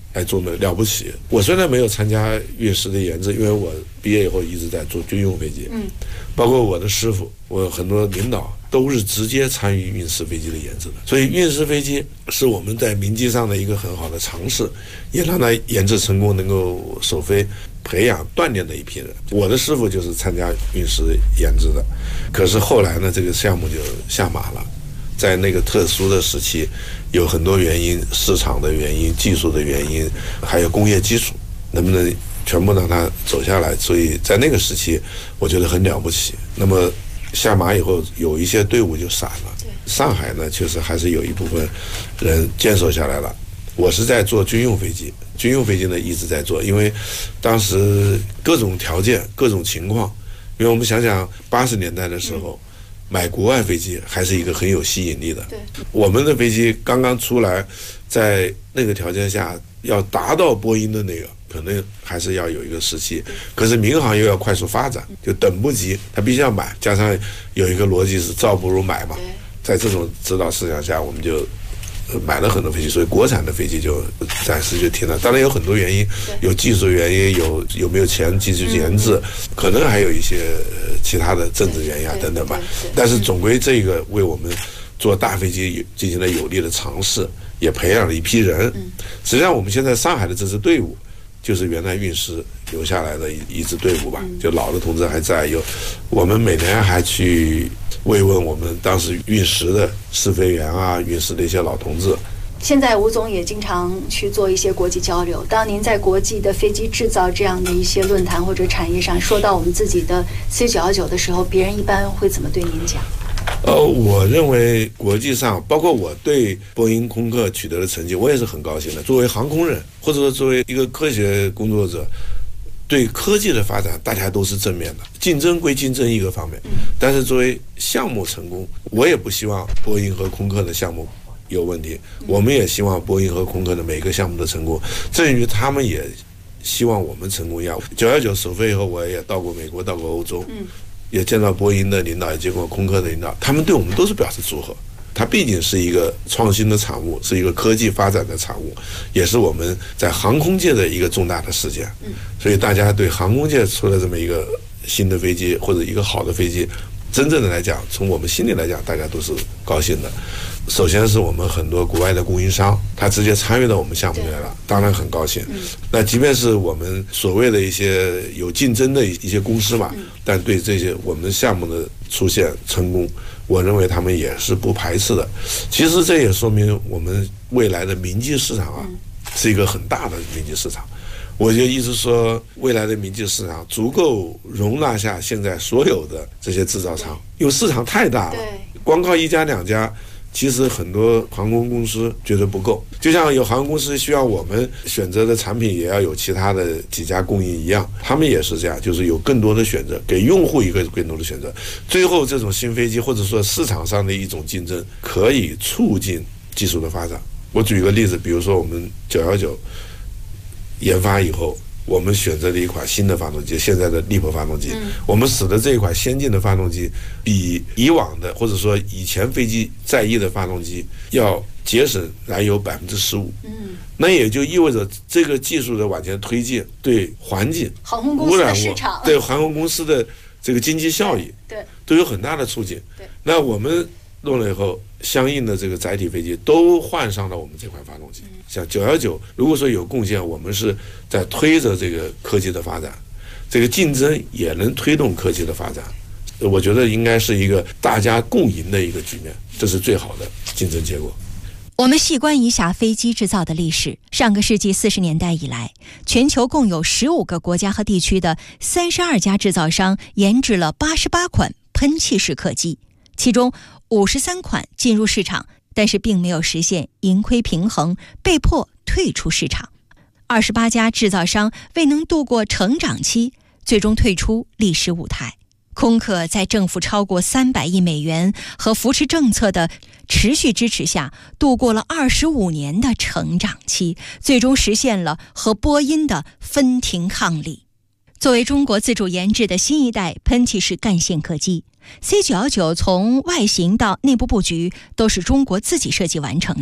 Speaker 20: 来做的了不起。我虽然没有参加运十的研制，因为我毕业以后一直在做军用飞机，包括我的师傅，我很多领导都是直接参与运十飞机的研制的。所以运十飞机是我们在民机上的一个很好的尝试，也让它研制成功，能够首飞。培养锻炼的一批人，我的师傅就是参加运十研制的，可是后来呢，这个项目就下马了。在那个特殊的时期，有很多原因，市场的原因、技术的原因，还有工业基础，能不能全部让它走下来？所以在那个时期，我觉得很了不起。那么下马以后，有一些队伍就散了。上海呢，确实还是有一部分人坚守下来了。我是在做军用飞机，军用飞机呢一直在做，因为当时各种条件、各种情况，因为我们想想80年代的时候，买国外飞机还是一个很有吸引力的。我们的飞机刚刚出来，在那个条件下要达到波音的那个，可能还是要有一个时期。可是民航又要快速发展，就等不及，它必须要买。加上有一个逻辑是造不如买嘛，在这种指导思想下，我们就买了很多飞机，所以国产的飞机就暂时就停了。当然有很多原因，有技术原因，有没有钱继续研制，可能还有一些其他的政治原因啊等等吧。但是总归这个为我们做大飞机进行了有力的尝试，也培养了一批人。实际上我们现在上海的这支队伍，就是原来运十留下来的一支队伍吧，就老的同志还在，有我们每年还去慰问我们当时运十的试飞员啊，运十的一些老同志。
Speaker 15: 现在吴总也经常去做一些国际交流。当您在国际的飞机制造这样的一些论坛或者产业上说到我们自己的 C919的时候，别人一般会怎么对您讲？
Speaker 20: 我认为国际上，包括我对波音、空客取得的成绩，我也是很高兴的。作为航空人，或者说作为一个科学工作者，对科技的发展，大家都是正面的。竞争归竞争一个方面，但是作为项目成功，我也不希望波音和空客的项目有问题。我们也希望波音和空客的每个项目的成功，正如他们也希望我们成功一样。919首飞以后，我也到过美国，到过欧洲，也见到波音的领导，也见过空客的领导，他们对我们都是表示祝贺。它毕竟是一个创新的产物，是一个科技发展的产物，也是我们在航空界的一个重大的事件。所以大家对航空界出了这么一个新的飞机或者一个好的飞机，真正的来讲，从我们心里来讲，大家都是高兴的。首先是我们很多国外的供应商，他直接参与到我们项目里来了，当然很高兴。那即便是我们所谓的一些有竞争的一些公司嘛，但对这些我们项目的出现成功，我认为他们也是不排斥的。其实这也说明我们未来的民机市场啊，是一个很大的民机市场。我就一直说，未来的民机市场足够容纳下现在所有的这些制造厂，因为市场太大了，光靠一家两家，其实很多航空公司觉得不够。就像有航空公司需要我们选择的产品也要有其他的几家供应一样，他们也是这样，就是有更多的选择，给用户一个更多的选择。最后这种新飞机或者说市场上的一种竞争，可以促进技术的发展。我举一个例子，比如说我们919研发以后，我们选择了一款新的发动机，现在的利珀发动机，我们使得这一款先进的发动机比以往的或者说以前飞机在役的发动机要节省燃油15%。那也就意味着这个技术的往前推进，对环境、
Speaker 15: 航空公司的市场、
Speaker 20: 对航空公司的这个经济效益，都有很大的促进。那我们弄了以后，相应的这个载体飞机都换上了我们这款发动机。像919，如果说有贡献，我们是在推着这个科技的发展，这个竞争也能推动科技的发展。我觉得应该是一个大家共赢的一个局面，这是最好的竞争结果。
Speaker 18: 我们细观一下飞机制造的历史，上个世纪40年代以来，全球共有15个国家和地区的32家制造商研制了88款喷气式客机，其中53款进入市场，但是并没有实现盈亏平衡，被迫退出市场。28家制造商未能度过成长期，最终退出历史舞台。空客在政府超过300亿美元和扶持政策的持续支持下，度过了25年的成长期，最终实现了和波音的分庭抗礼。作为中国自主研制的新一代喷气式干线客机， C919 从外形到内部布局都是中国自己设计完成的，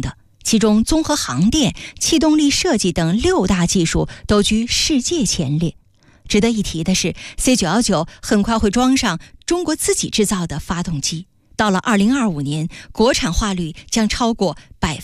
Speaker 18: 其中综合航电、气动力设计等6大技术都居世界前列。值得一提的是 C919 很快会装上中国自己制造的发动机，到了2025年，国产化率将超过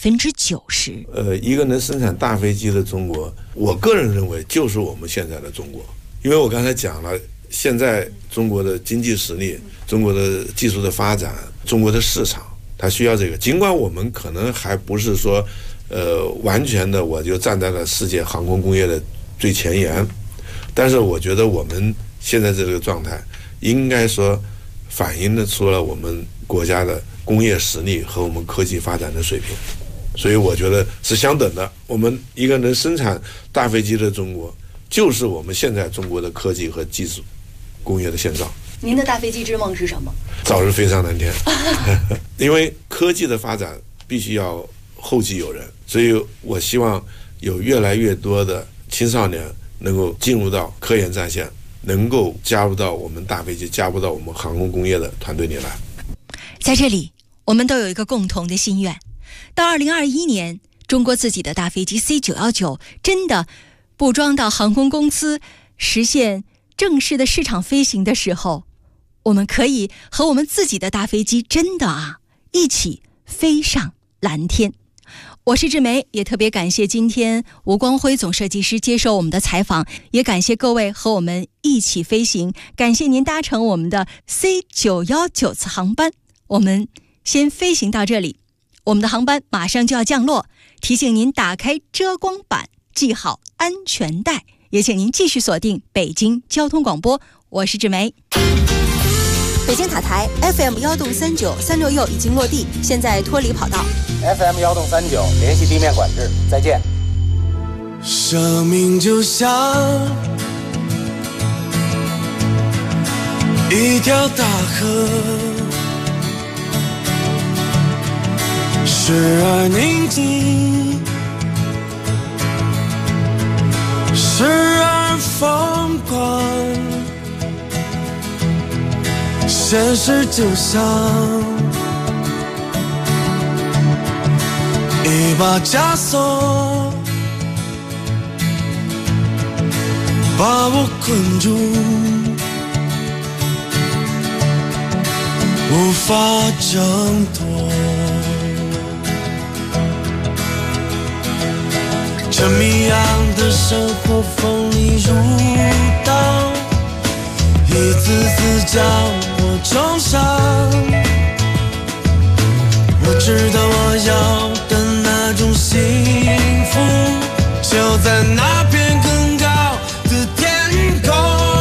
Speaker 18: 90%。
Speaker 20: 一个能生产大飞机的中国，我个人认为就是我们现在的中国。因为我刚才讲了，现在中国的经济实力、中国的技术的发展、中国的市场，它需要这个。尽管我们可能还不是说，完全的我就站在了世界航空工业的最前沿，但是我觉得我们现在这个状态，应该说反映得出了我们国家的工业实力和我们科技发展的水平，所以我觉得是相等的。我们一个能生产大飞机的中国，就是我们现在中国的科技和技术工业的现状。
Speaker 22: 您的大飞机之梦是什么？
Speaker 20: 早日飞上蓝天。因为科技的发展必须要后继有人，所以我希望有越来越多的青少年能够进入到科研战线，能够加入到我们大飞机、加入到我们航空工业的团队里来。
Speaker 18: 在这里，我们都有一个共同的心愿，到2021年，中国自己的大飞机 C919 真的布装到航空公司，实现正式的市场飞行的时候，我们可以和我们自己的大飞机真的一起飞上蓝天。我是志梅，也特别感谢今天吴光辉总设计师接受我们的采访，也感谢各位和我们一起飞行，感谢您搭乘我们的 C919 次航班。我们先飞行到这里，我们的航班马上就要降落，提醒您打开遮光板，系好安全带，也请您继续锁定北京交通广播，我是志梅。
Speaker 9: 北京塔台 FM 1动3936已经落地，现在脱离跑道。
Speaker 10: FM 1动39联系地面管制，再见。
Speaker 21: 生命就像一条大河，时而宁静，时而疯狂。现实就像一把枷锁，把我困住，无法挣脱。这谜样的生活锋利如刀，一次次将我重伤。我知道我要的那种幸福，就在那片更高的天空。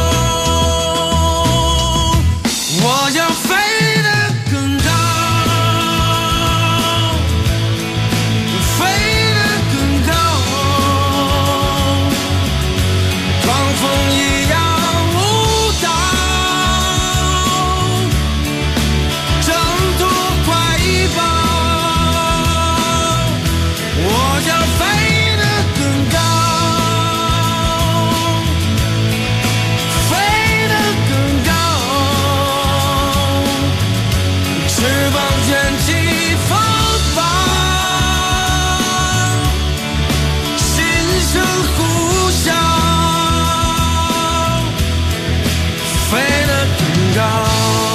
Speaker 21: 我要飞得更高，飞得更高，狂风一样舞蹈，挣脱怀抱。我要飞得更高，飞得更高，翅膀卷起风暴，心声呼啸，飞得更高。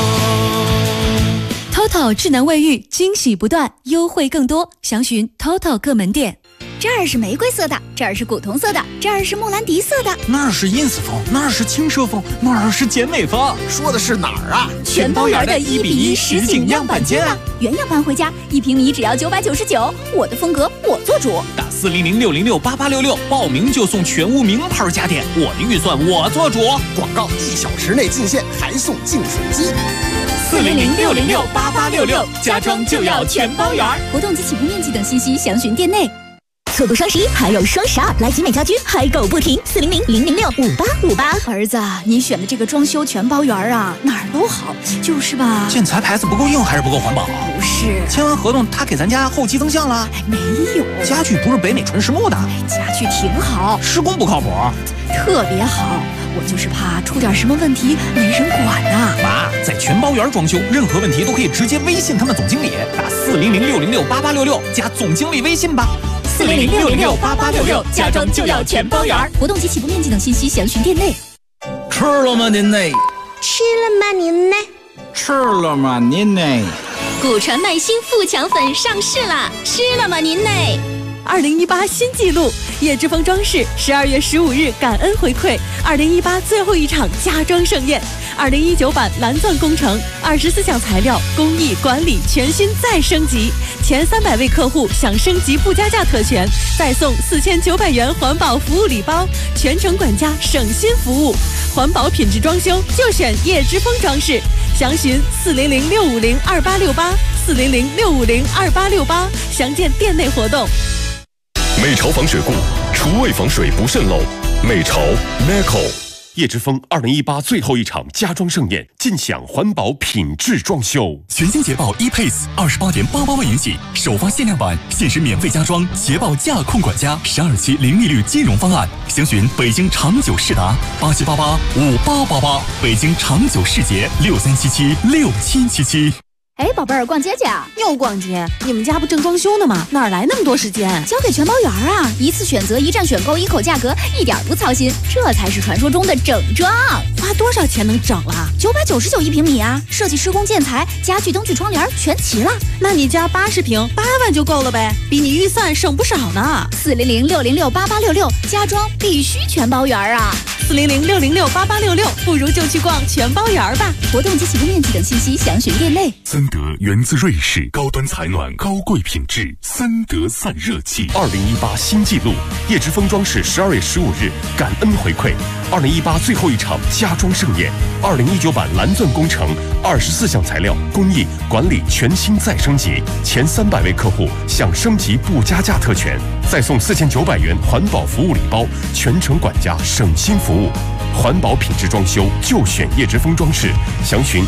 Speaker 24: TOTO 智能卫浴，惊喜不断，优惠更多，详询 TOTO 各门店。
Speaker 22: 这儿是玫瑰色的，这儿是古铜色的，这儿是莫兰迪色的，
Speaker 13: 那儿是 ins 风，那儿是轻奢风，那儿是简美风。
Speaker 1: 说的是哪儿啊？
Speaker 22: 全包圆的1:1实景样板间啊！原样搬回家，1平米只要999，我的风格我做主。
Speaker 13: 打4006068866报名就送全屋名牌家电，我的预算我做主。
Speaker 1: 广告1小时内进线，还送净水机。
Speaker 24: 4006068866，家装就要全包圆。
Speaker 22: 活动及起步面积等信息详询店内。错过双11还有双12，来集美家居嗨购不停，400-006-5858。儿子，你选的这个装修全包圆啊，哪儿都好，就是吧？
Speaker 13: 建材牌子不够硬还是不够环保？
Speaker 22: 不是，
Speaker 13: 签完合同他给咱家后期增项了？
Speaker 22: 没有，
Speaker 13: 家具不是北美纯实木的，
Speaker 22: 家具挺好，
Speaker 13: 施工不靠谱，
Speaker 22: 特别好。 我就是怕出点什么问题没人管呐。
Speaker 13: 妈，在全包园装修，任何问题都可以直接微信他们总经理，打400-606-8866加总经理微信吧。
Speaker 22: 400-606-8866，家装就要全包园。活动及起步面积等信息详询店内。
Speaker 11: 吃了吗您呢？
Speaker 22: 吃了吗您呢？
Speaker 11: 吃了吗您呢？
Speaker 22: 古传麦新富强粉上市了，吃了吗您呢
Speaker 6: ？2018新纪录，叶之峰装饰12月15日感恩回馈2018最后一场家装盛宴，2019版蓝钻工程24项材料工艺管理全新再升级，前300位客户享升级不加价特权，再送4900元环保服务礼包，全程管家省心服务，环保品质装修就选叶之峰装饰，详询400-650-2868，400-650-2868，详见店内活动。
Speaker 3: 美潮防水固，厨卫防水不渗漏。美潮 Meco。叶之峰2018最后一场家装盛宴，尽享环保品质装修。
Speaker 23: 全新捷豹 ePace28.88万元起，首发限量版，限时免费加装，捷豹驾控管家12期零利率金融方案，详询北京长久世达87885888，北京长久世捷63776777。
Speaker 22: 哎，宝贝儿，逛街去啊？
Speaker 6: 又逛街？你们家不正装修呢吗？哪来那么多时间？
Speaker 22: 交给全包园啊！一次选择，一站选购，一口价格，一点不操心，这才是传说中的整装。
Speaker 6: 花多少钱能整了
Speaker 22: ？999一平米啊！设计、施工、建材、家具、灯具、窗帘全齐了。
Speaker 6: 那你家80平，8万就够了呗，比你预算省不少呢。
Speaker 22: 400-606-8866，家装必须全包园啊
Speaker 6: ！400-606-8866，不如就去逛全包园吧。
Speaker 22: 活动及起步面积等信息详询店内。
Speaker 8: 森德源自瑞士，高端采暖，高贵品质，森德散热器。
Speaker 3: 2018新纪录，叶之峰装饰12月15日感恩回馈2018最后一场家装盛宴，2019版蓝钻工程24项材料工艺管理全新再升级，前300位客户享升级不加价特权，再送4900元环保服务礼包，全程管家省心服务，环保品质装修就选叶之峰装饰，详询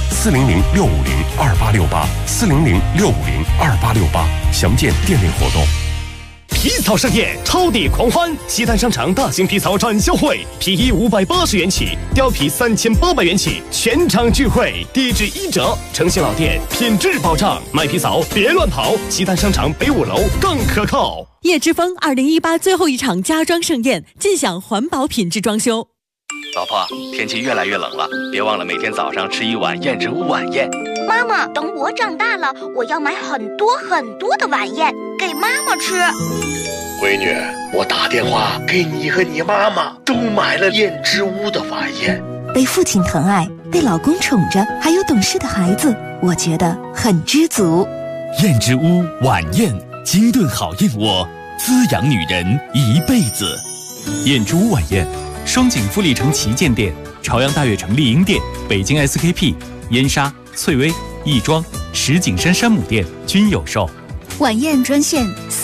Speaker 3: 400-650-2868，400-650-2868，详见店内活动。
Speaker 12: 皮草盛宴，超抵狂欢！西单商场大型皮草展销会，皮衣580元起，貂皮3800元起，全场聚会，低至1折，诚信老店，品质保障。买皮草别乱跑，西单商场北5楼更可靠。
Speaker 6: 叶之峰2018最后一场家装盛宴，尽享环保品质装修。
Speaker 14: 老婆，天气越来越冷了，别忘了每天早上吃一碗燕之屋晚宴。
Speaker 16: 妈妈，等我长大了，我要买很多很多的晚宴给妈妈吃。
Speaker 25: 闺女，我打电话给你和你妈妈都买了燕之屋的晚宴。
Speaker 26: 被父亲疼爱，被老公宠着，还有懂事的孩子，我觉得很知足。
Speaker 23: 燕之屋晚宴，精炖好燕窝，滋养女人一辈子。
Speaker 13: 燕之屋晚宴，双井富力城旗舰店、朝阳大悦城丽婴店、北京 SKP、燕莎、翠微、亦庄、石景山山姆店均有售。
Speaker 22: 晚宴专线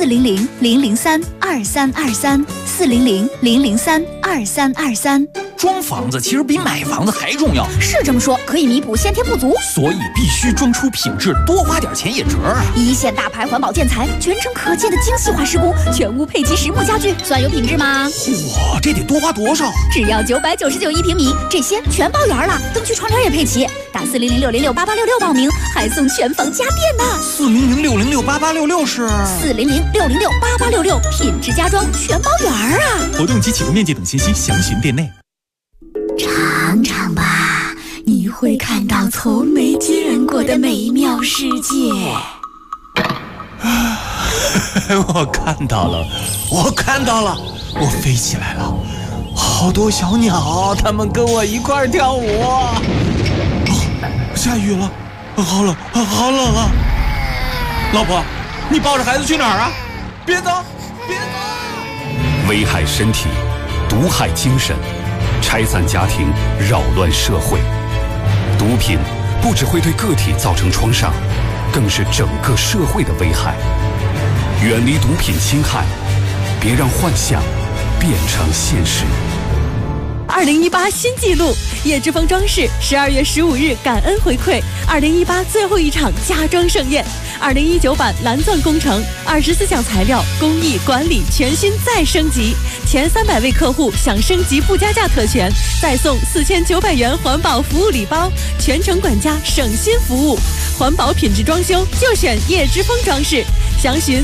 Speaker 22: 400-003-2323，400-003-2323。
Speaker 11: 装房子其实比买房子还重要，
Speaker 22: 是这么说，可以弥补先天不足，
Speaker 11: 所以必须装出品质，多花点钱也值啊！
Speaker 22: 一线大牌环保建材，全程可见的精细化施工，全屋配齐实木家具，算有品质吗？
Speaker 11: 嚯，这得多花多少？
Speaker 22: 只要999一平米，这些全包圆了，灯具窗帘也配齐。打400-606-8866报名，还送全房家电呢。
Speaker 11: 400-606-8866是
Speaker 22: 400-606-8866，品质家装全包圆啊！
Speaker 13: 活动及起步面积等信息详询店内。
Speaker 22: 尝尝吧，你会看到从没见过的美妙世界。
Speaker 11: 我看到了，我飞起来了，好多小鸟，它们跟我一块跳舞。下雨了，好冷啊！老婆，你抱着孩子去哪儿啊？别走！
Speaker 8: 危害身体，毒害精神，拆散家庭，扰乱社会。毒品不只会对个体造成创伤，更是整个社会的危害。远离毒品侵害，别让幻想变成现实。
Speaker 6: 2018新纪录，叶之峰装饰12月15日感恩回馈2018最后一场家装盛宴 2019版蓝钻工程，24项材料工艺管理全新再升级，前300位客户享升级不加价特权，再送4900元环保服务礼包，全程管家省心服务，环保品质装修就选叶之峰装饰。详询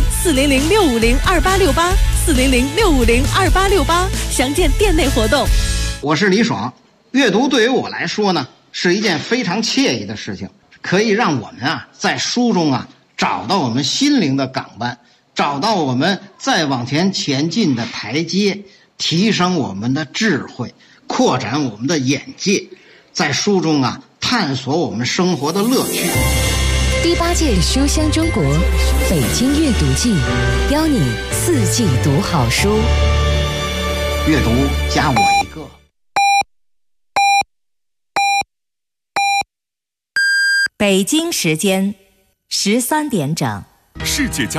Speaker 6: 400-650-2868，400-650-2868，详见店内活动。
Speaker 2: 我是李爽。阅读对于我来说呢，是一件非常惬意的事情，可以让我们在书中找到我们心灵的港湾，找到我们再往前前进的台阶，提升我们的智慧，扩展我们的眼界，在书中探索我们生活的乐趣。
Speaker 4: 第8届书香中国北京阅读季，邀你4季读好书，
Speaker 2: 阅读加我一个。
Speaker 5: 北京时间13点整，
Speaker 23: 世界家